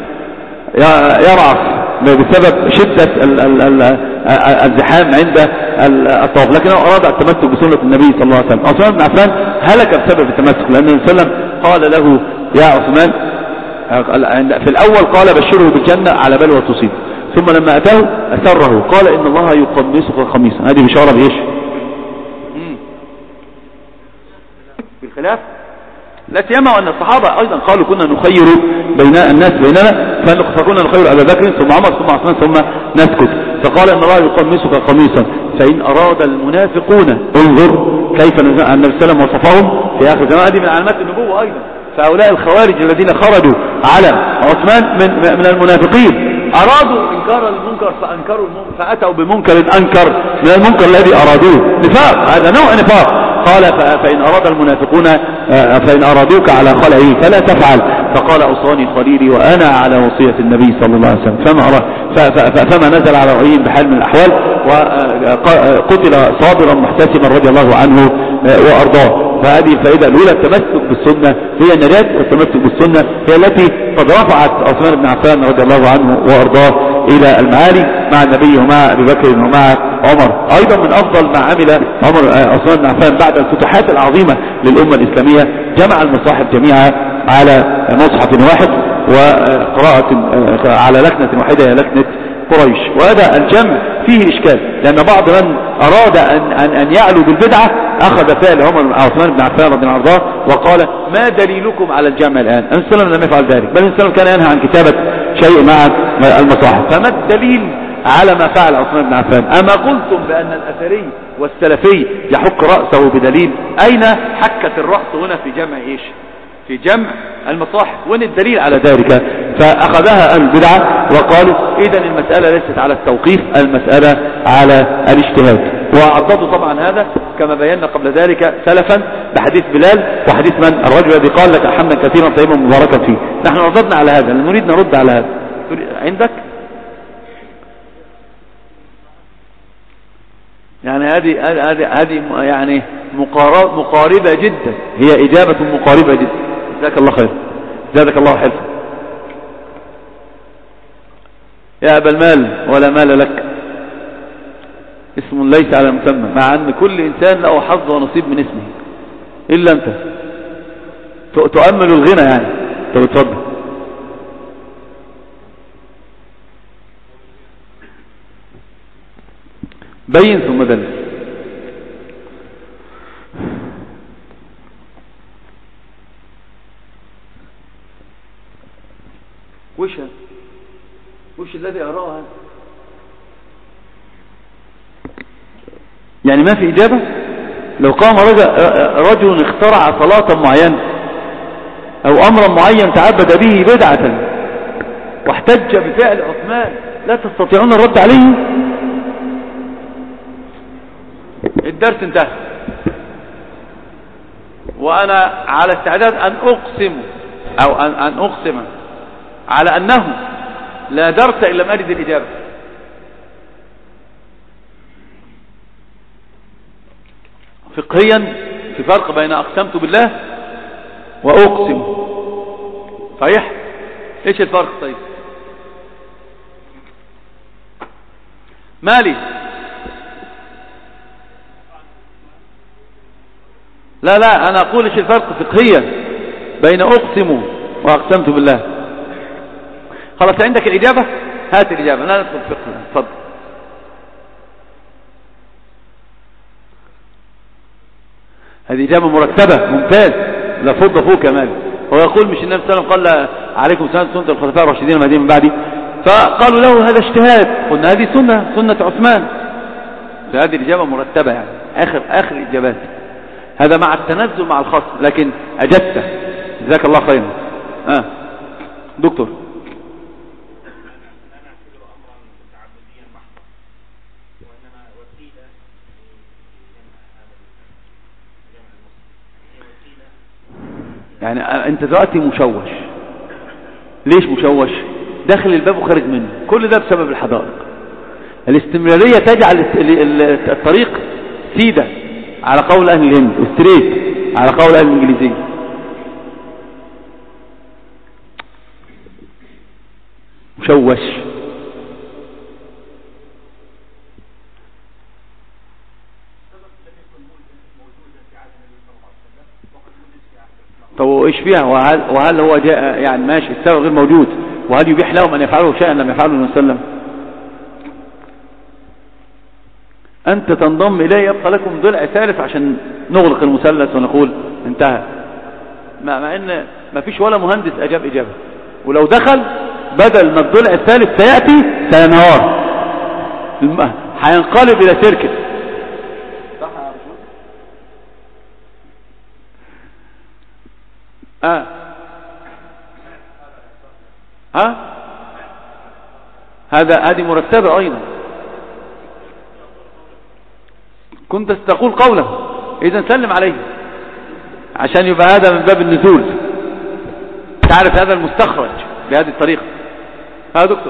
يرعف بسبب شدة الزحام عند الطواف، لكنه أراد التمسك بسنة النبي صلى الله عليه وسلم. عثمان بن عفان هلك بسبب التمسك لأن النبي صلى الله عليه وسلم قال له يا عثمان في الأول قال بشره بالجنة على بلوى تصيب، ثم لما أتاه أسره قال إن الله يقمصك خميصا. هذه بشارة بإيش؟ بالخلاف. لا سيما وأن الصحابة أيضا قالوا كنا نخير بين الناس بيننا فكنا نخير أبا بكر ثم عمر ثم عثمان ثم نسكت. فقال إن الله يقمصك قميصا فإن أراد المنافقون انظر كيف النبي صلى الله عليه وسلم وصفهم في آخر زمان. هذه من علامات النبوة أيضا. فهؤلاء الخوارج الذين خرجوا على عثمان من, من المنافقين أرادوا إنكار المنكر فأنكروا المنكر فأتوا بمنكر أنكر من المنكر الذي أرادوه. نفاق، هذا نوع نفاق. قال فإن أراد المنافقون فإن أرادوك على خلعه فلا تفعل. فقال أوصاني خليلي وأنا على وصية النبي صلى الله عليه وسلم. فما, فما نزل على رأيه بحال من الأحوال وقتل صابرا محتسبا رضي الله عنه وأرضاه. فهذه الفائدة الأولى التمسك بالسنة هي النجاة، والتمسك بالسنة هي التي قد رفعت عثمان بن عفان رضي الله عنه وأرضاه إلى المعالي مع النبي ومع أبي بكر ومع عمر. أيضا من أفضل ما عمل عمر عثمان بن عفان بعد الفتوحات العظيمة للأمة الإسلامية جمع المصاحف جميعا على مصحف واحد وقراءة على لكنة واحدة هي لكنة قريش. وهذا الجمع فيه إشكال، لأن بعض من أراد أن, أن, أن يعلو بالبدعة أخذ فعل عمر عثمان بن عفان رضي الله عنه وقال ما دليلكم على الجمع الآن؟ النبي صلى الله عليه وسلم لم يفعل ذلك، بل النبي صلى الله عليه وسلم كان ينهى عن كتابة شيء مع المصاحف. فما الدليل على ما فعل عثمان بن عفان؟ أما قلتم بأن الأثري والسلفي يحك رأسه بدليل؟ أين حكة الرأس هنا في جمع إيش؟ في جمع المصاحف. وين الدليل على ذلك؟ فأخذها أهل البدعة وقالوا إذن المسألة ليست على التوقيف، المسألة على الاجتهاد. وعضدوا طبعا هذا كما بينا قبل ذلك سلفا بحديث بلال وحديث من الرجل الذي قال لك حمدا كثيرا طيبا مباركا فيه. نحن رددنا على هذا، نريد نرد على هذا. عندك يعني هذه هذه هذه يعني مقاربة جدا، هي إجابة مقاربة جدا. جزاك الله خير، زادك الله حلفا. يا أبا المال ولا مال لك، اسم ليس على مسمى، مع أن كل إنسان له حظ ونصيب من اسمه إلا أنت. تؤمل الغنى يعني. طب اتفضل. بين ثم دل. وش وش الذي أراه هذا؟ يعني ما في إجابة؟ لو قام رجل اخترع صلاة معينة أو أمرا معين تعبد به بدعة واحتج بفعل عثمان، لا تستطيعون الرد عليه؟ الدرس انتهى، وأنا على استعداد أن أقسم أو أن, أن أقسم على أنه لا درس إلا ما أجد الإجابة. فقهيا في فرق بين أقسمت بالله وأقسم، صحيح؟ إيش الفرق طيب؟ مالي؟ لا لا أنا أقول إيش الفرق فقهيا بين أقسم وأقسمت بالله. خلاص عندك الإجابة؟ هات الإجابة، لا ندخل فقه. اتفضل. هذه إجابة مرتبة ممتاز، لا فض فوق كمان. هو يقول مش النبي صلى الله عليه وسلم قال عليكم السلام سنة الخلفاء الراشدين المهديين من بعدي، فقالوا له هذا اجتهاد، قلنا هذه سنة سنة عثمان. فهذه الإجابة مرتبة يعني آخر آخر الإجابات. هذا مع التنزل مع الخصم، لكن أجبت، جزاك الله خيرا. آه. دكتور يعني انت دلوقتي مشوش. ليش مشوش؟ داخل الباب وخارج منه، كل ده بسبب الحدائق. الاستمرارية تجعل الطريق سيدة على قول اهل الهند، وستريت على قول اهل الانجليزية. مشوش. طب ايش فيها؟ وهل, وهل هو جاء يعني ماشي السبب غير موجود، وهل يبيح لهم ان يفعلوا شيئا لم يفعله النبي صلى الله عليه وسلم؟ انت تنضم اليه يبقى لكم ضلع ثالث عشان نغلق المثلث ونقول انتهى، مع ان ما فيش ولا مهندس اجاب اجابه. ولو دخل بدل ما الضلع الثالث سياتي سينهار، هينقلب الى سيركت. ها ها هذا هذه مرتبة أيضا. كنت تقول قوله، إذا سلم عليه عشان يبقى هذا من باب النزول. تعرف هذا المستخرج بهذه الطريقة. ها دكتور.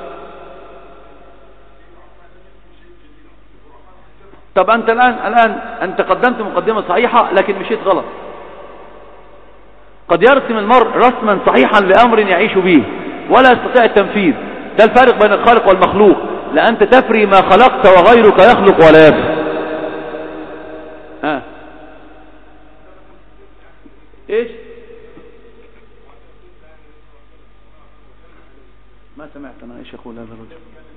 طب أنت الآن الآن أنت قدمت مقدمة صحيحة لكن مشيت غلط. قد يرسم المرء رسما صحيحا لأمر يعيش به ولا يستطيع التنفيذ. ده الفارق بين الخالق والمخلوق. لأنت تفري ما خلقت وغيرك يخلق ولا يفري. ها ايش سمعت أنا إيش يقول هذا الرجل.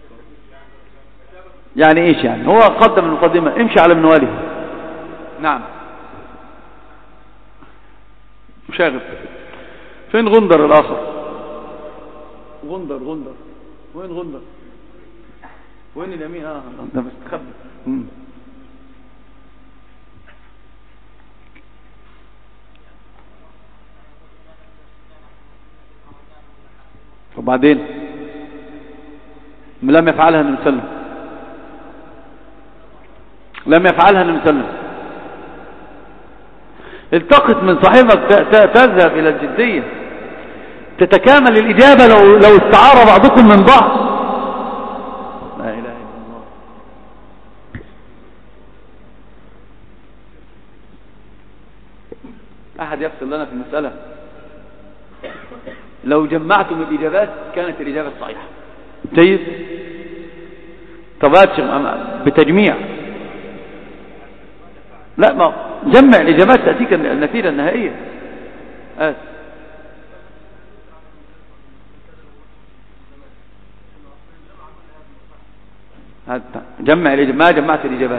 يعني إيش يعني؟ هو قدم المقدمة، امشي على منواله. نعم مشاغب. فين غندر الآخر؟ غندر غندر وين غندر؟ وين اليمين؟ اه ده مستخبي. وبعدين لم يفعلها النبي صلى الله عليه وسلم، لم يفعلها النبي صلى الله عليه وسلم. التقط من صاحبك تذهب إلى الجدية، تتكامل الإجابة لو لو استعار بعضكم من بعض. لا إله إلا الله. أحد يفصل لنا في المسألة. لو جمعتم الإجابات كانت الإجابة الصحيحة. جيد. طبعا بتجميع، لا ما جمع الإجابات تأتيك النتيجة النهائية. آه. جمع الإجابات، ما جمعت الإجابات.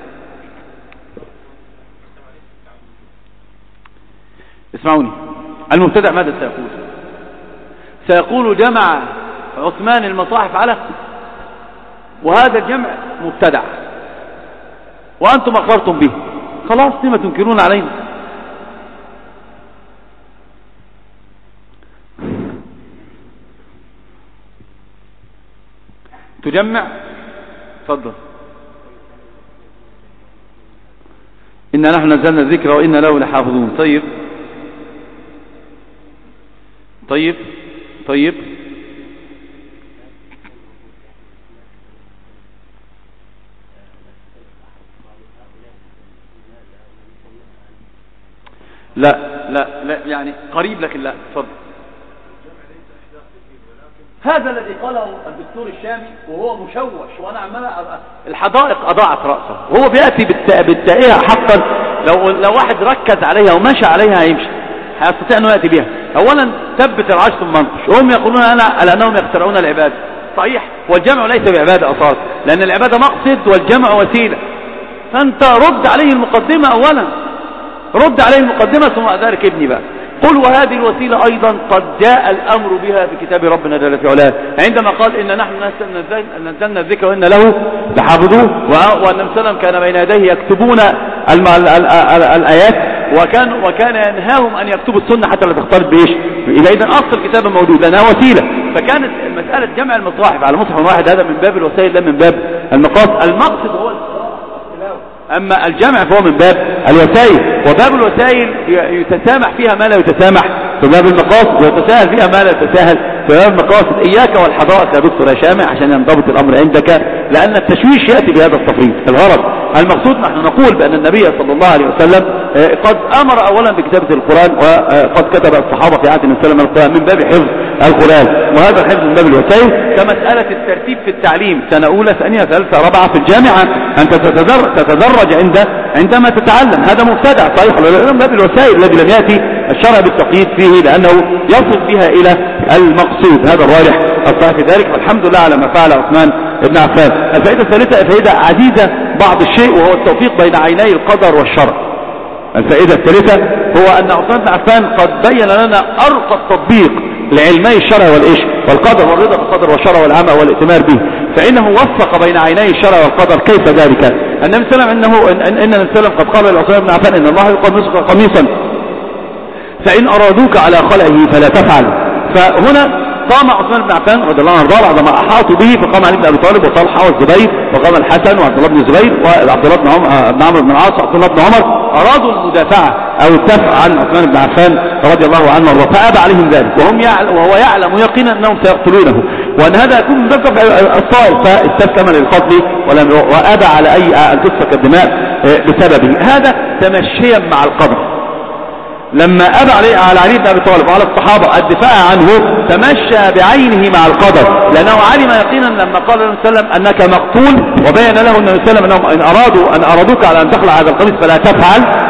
اسمعوني، المبتدع ماذا سيقول؟ سيقول جمع عثمان المصاحف على، وهذا الجمع مبتدع وأنتم أقررتم به، خلاص لما تنكرون علينا؟ تجمع. تفضل. إنا نحن نزلنا الذكر وإنا له لحافظون. طيب طيب طيب لا لا لا يعني قريب لكن لا. تفضل. هذا الذي قاله الدكتور الشامي وهو مشوش، وانا عمال الحدائق اضاعت راسه، وهو بياتي بالتائهه حقا. لو لو واحد ركز عليها ومشى عليها هيمشي، هيستطيع انه ياتي بها. اولا ثبت العرش ثم انقش. هم يقولون انا على انهم يخترعون العباده. صحيح، والجمع ليس بعباده اساسا، لان العباده مقصد والجمع وسيله. فانت رد عليه المقدمه اولا، رد عليه المقدمه ثم ذلك ابني بقى. قل وهذه الوسيلة أيضا قد جاء الأمر بها في كتاب ربنا جل في علاه، عندما قال إن نحن نزلنا الذكر وإن له لحافظوه، وأن النبي كان بين يديه يكتبون الآيات، وكان وكان ينهاهم أن يكتبوا السنة حتى لا تختلط بإيش. إذا أصل الكتاب موجود لأنها وسيلة. فكانت مسألة جمع المصاحف على مصحف واحد هذا من باب الوسائل لا من باب المقاصد. المقصد هو أما الجمع فهو من باب الوسائل، وباب الوسائل يتسامح فيها ما لا يتسامح في باب المقاصد، ويتساهل فيها ما لا يتساهل في باب المقاصد. إياك والحدائق يا دكتور يا شامع عشان ينضبط الأمر عندك، لأن التشويش يأتي بهذا التفريط. الغرض المقصود نحن نقول بأن النبي صلى الله عليه وسلم قد أمر أولا بكتابة القرآن، وقد كتب الصحابة في عهد النبي صلى الله عليه وسلم من باب حفظ القرآن، وهذا الحفظ من باب الوسائل. كمسألة الترتيب في التعليم، سنة أولى ثانية ثالثة رابعة في الجامعة، أنت تتدرج عند عندما تتعلم، هذا مبتدع صحيح من باب الوسائل الذي لم يأتي الشرع بالتقييد فيه، لأنه يصل بها إلى المقصود. هذا الراجح الصحيح في ذلك، والحمد لله على ما فعل عثمان بن عفان. الفائدة الثالثة فائدة عزيزة بعض الشيء، وهو التوفيق بين عيني القدر والشرع. الفائدة الثالثة هو أن عثمان بن عفان قد بين لنا أرقى التطبيق لعلمي الشرع والإيش والقدر، والرضا بالقدر والشرع والعمى والائتمار به. فإنه وفق بين عيني الشرع والقدر. كيف ذلك؟ النبي صلى الله عليه وسلم إنه إن النبي صلى الله عليه وسلم قد قال لعثمان بن عفان إن الله يقمصك قميصا فإن أرادوك على خلعه فلا تفعل. فهنا قام عثمان بن عفان رضي الله عنه بعدما أحاطوا به، فقام علي بن أبي طالب وطلحة والزبير، وقام الحسن وعبد الله بن الزبير وعبد الله بن عمرو بن العاص وعبد الله بن عمر، أرادوا المدافعة أو الدفع عن عثمان بن عفان رضي الله عنه، فأبى عليهم ذلك، وهم يعلم وهو يعلم يقينا أنهم سيقتلونه، وأن هذا يكون من دفع الصائل، فاستسلم للقتل وأبى على أي أن تسفك الدماء بسببه. هذا تمشيا مع القدر. لما أبى علي على علي بن أبي طالب وعلى الصحابة الدفاع عنه، تمشى بعينه مع القدر، لأنه علم يقينا لما قال النبي صلى الله عليه وسلم أنك مقتول، وبين له النبي صلى الله عليه وسلم أنهم إن أرادوا أن أرادوك على أن تخلع هذا القميص فلا تفعل،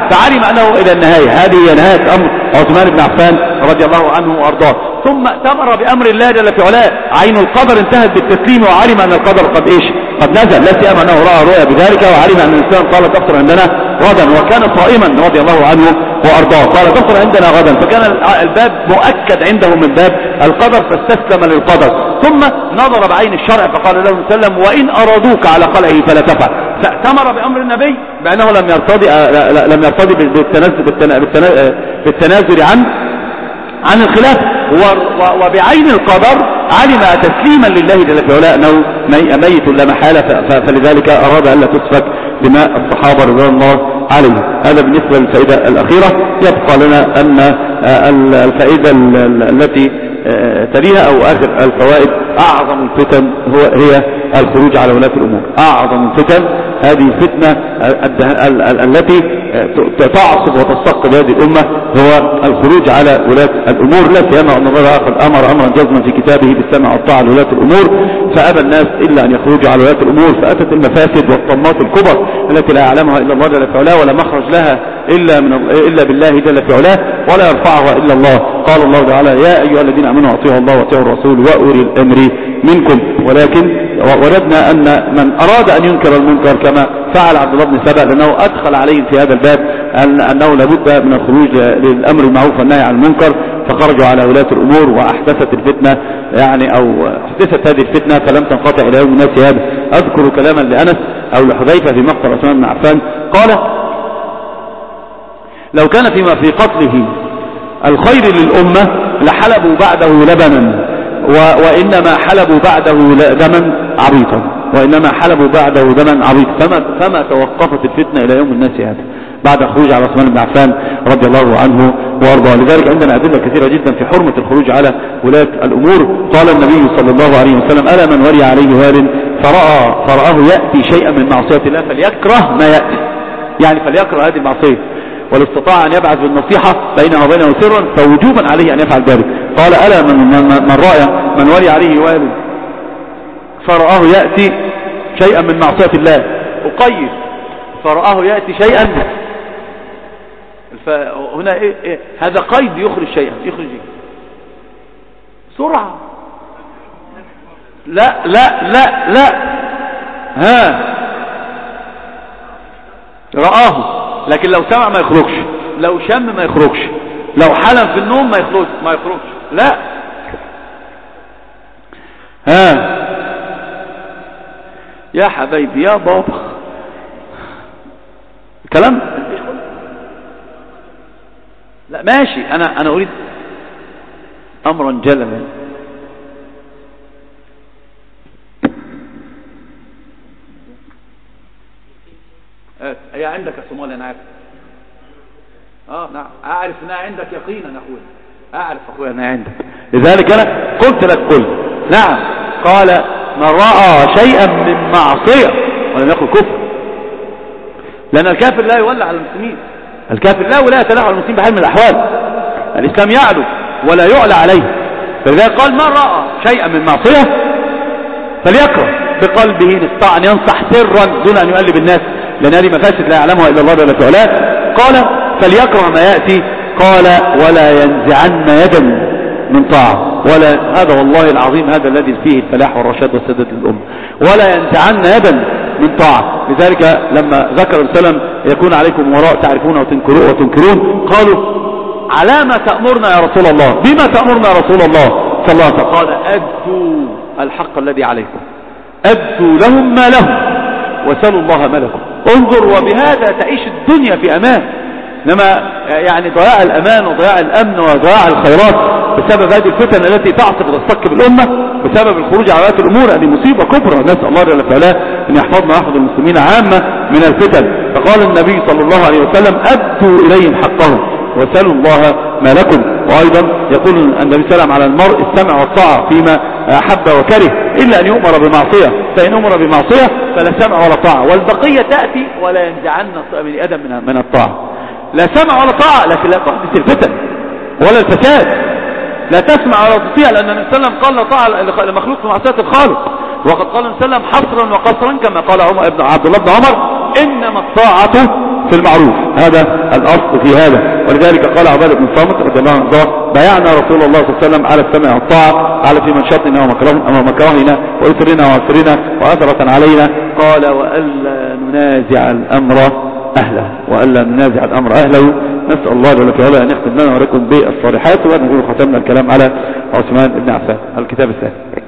فعلم أنه إلى النهاية. هذه هي نهاية أمر عثمان بن عفان رضي الله عنه وأرضاه. ثم ائتمر بأمر الله جل في علاه، عين القدر انتهت بالتسليم، وعلم أن القدر قد إيش قد نزل، لا سيما أنه رأى رؤيا بذلك، وعلم أن الإنسان قال تفطر عندنا غدا، وكان صائما رضي الله عنه وأرضاه، قال تفطر عندنا غدا، فكان الباب مؤكد عنده من باب القدر، فاستسلم للقدر. ثم نظر بعين الشرع فقال له صلى الله عليه وسلم وإن أرادوك على قلعه فلا تفعل. فأتمر بأمر النبي بأنه لم يرتضي لم يرتضي بالتنازل بالتنازل عن عن الخلاف، وبعين القدر علم تسليما لله جل في علاه أنه ميت لا محالة، فلذلك أراد أن لا تسفك دماء الصحابة رضي الله عليهم. هذا بالنسبة للفائدة الأخيرة. يبقى لنا أن الفائدة التي تليها أو آخر الفوائد، أعظم الفتن هو هي الخروج على ولاة الأمور. أعظم الفتن هذه الفتنة التي تعصب وتستقل هذه الأمة هو الخروج على ولاة الأمور، لا سيما أن الله قد أمر أمرا جزما في كتابه بالسمع والطاعة لولاة الأمور، فأبى الناس إلا أن يخرجوا على ولاة الأمور، فأتت المفاسد والطمات الكبر التي لا يعلمها إلا الله جل في علاه، ولا مخرج لها إلا من إلا بالله جل في علاه، ولا يرفعها إلا الله. قال الله تعالى يا أيها الذين آمنوا أطيعوا الله وأطيعوا الرسول وأولي الأمر منكم. ولكن وردنا أن من أراد أن ينكر المنكر كما فعل عبد الله بن سبأ، لأنه أدخل عليهم في هذا الباب أن أنه لابد من الخروج للأمر المعروف والنهي عن المنكر، فخرجوا على ولاة الأمور وأحدثت الفتنة، يعني أو أحدثت هذه الفتنة فلم تنقطع إلى يوم الناس هذا. أذكر كلاما لأنس أو لحذيفة في مقتل عثمان بن عفان، قال لو كان فيما في قتله الخير للأمة لحلبوا بعده لبنا، وإنما حلبوا بعده دما عبيطا، وإنما حلبوا بعده دما عبيطا، فما, فما توقفت الفتنة إلى يوم الناس هذا بعد خروج على عثمان بن عفان رضي الله عنه وأرضاه. لذلك عندنا أدلة كثيرة جدا في حرمة الخروج على ولاة الأمور. قال النبي صلى الله عليه وسلم ألا من ولي عليه وال فرأى فرآه يأتي شيئا من معصية الله فليكره ما يأتي، يعني فليكره هذه المعصية، والاستطاع أن يبعث بالنصيحة بينه وبينه سرا فوجوبا عليه أن يفعل ذلك. قال ألا من, من, من رأى من ولي عليه وال فرآه يأتي شيئا من معصية الله، أقيد فرآه يأتي شيئا، فهنا إيه إيه هذا قيد يخرج شيئا، يخرج إيه؟ سرعة. لا لا لا لا ها رآه، لكن لو سمع ما يخرجش، لو شم ما يخرجش، لو حلم في النوم ما يخرج ما يخرجش لا. ها يا حبايبي يا بابا كلام لا ماشي، انا انا اريد امرا جللا. هي عندك يا صومالي انا عارف، اه نعم اعرف انها عندك يقينا يا اخويا، اعرف اخويا انها عندك، لذلك انا قلت لك قل نعم. قال من راى شيئا من معصيه ولم يقل كفر، لان الكافر لا يولى على المسلمين، الكافر لا ولاية له على المسلمين بحال من الاحوال، الاسلام يعلو ولا يعلى عليه. فلذلك قال من راى شيئا من معصيه فليكره بقلبه، ان استطاع ان ينصح سرا دون ان يقلب الناس، لأن هذه مفاسد لا يعلمها إلا الله جل في علاه. قال فليكره ما يأتي، قال ولا ينزعن يدا من طاعة، ولا هذا والله العظيم هذا الذي فيه الفلاح والرشاد والسداد للأمة، ولا ينزعن يدا من طاعة. لذلك لما ذكر السلام يكون عليكم وراء تعرفون وتنكرون وتنكرون، قالوا على ما تأمرنا يا رسول الله، بما تأمرنا يا رسول الله صلى الله عليه وسلم؟ قال أدوا الحق الذي عليكم، أدوا لهم ما لهم وسلوا الله ما لكم. انظر، وبهذا تعيش الدنيا في امان. انما يعني ضياع الامان وضياع الامن وضياع الخيرات بسبب هذه الفتن التي تعصف وتستكب الامه، بسبب الخروج على ولاة الامور، هذه مصيبه كبرى. نسال الله جل وعلا ان يحفظنا ويحفظ المسلمين عامه من الفتن. فقال النبي صلى الله عليه وسلم ادوا اليهم حقهم وسلوا الله ما لكم. وايضا يقول النبي صلى الله عليه وسلم على المرء السمع والطاعه فيما احب وكره، الا ان يؤمر بمعصيه، فان امر بمعصيه فلا سمع ولا طاعه، والبقيه تاتي ولا ينزعن من ادم من الطاعه. لا سمع ولا طاعه، لكن لا تحدث الفتن ولا الفساد، لا تسمع ولا تطيع، لان النبي صلى الله عليه وسلم قال لا طاعه لمخلوق في معصيه الخالق. وقد قال النبي صلى الله عليه وسلم حصرا وقصرا كما قال عمر ابن عبد الله بن عمر انما الطاعه في المعروف. هذا الأصل في هذا. ولذلك قال عبادة بن صامت رضي الله عنه بايعنا رسول الله صلى الله عليه وسلم على السمع والطاعة على في منشطنا ومكرهنا ويسرنا وعسرنا وأثرة علينا. قال وألا ننازع الأمر أهله وألا ننازع الأمر أهله. نسأل الله جل وعلا أن يختم لنا ولكم بالصالحات. ونقول ختمنا الكلام على عثمان بن عفان الكتاب الثاني.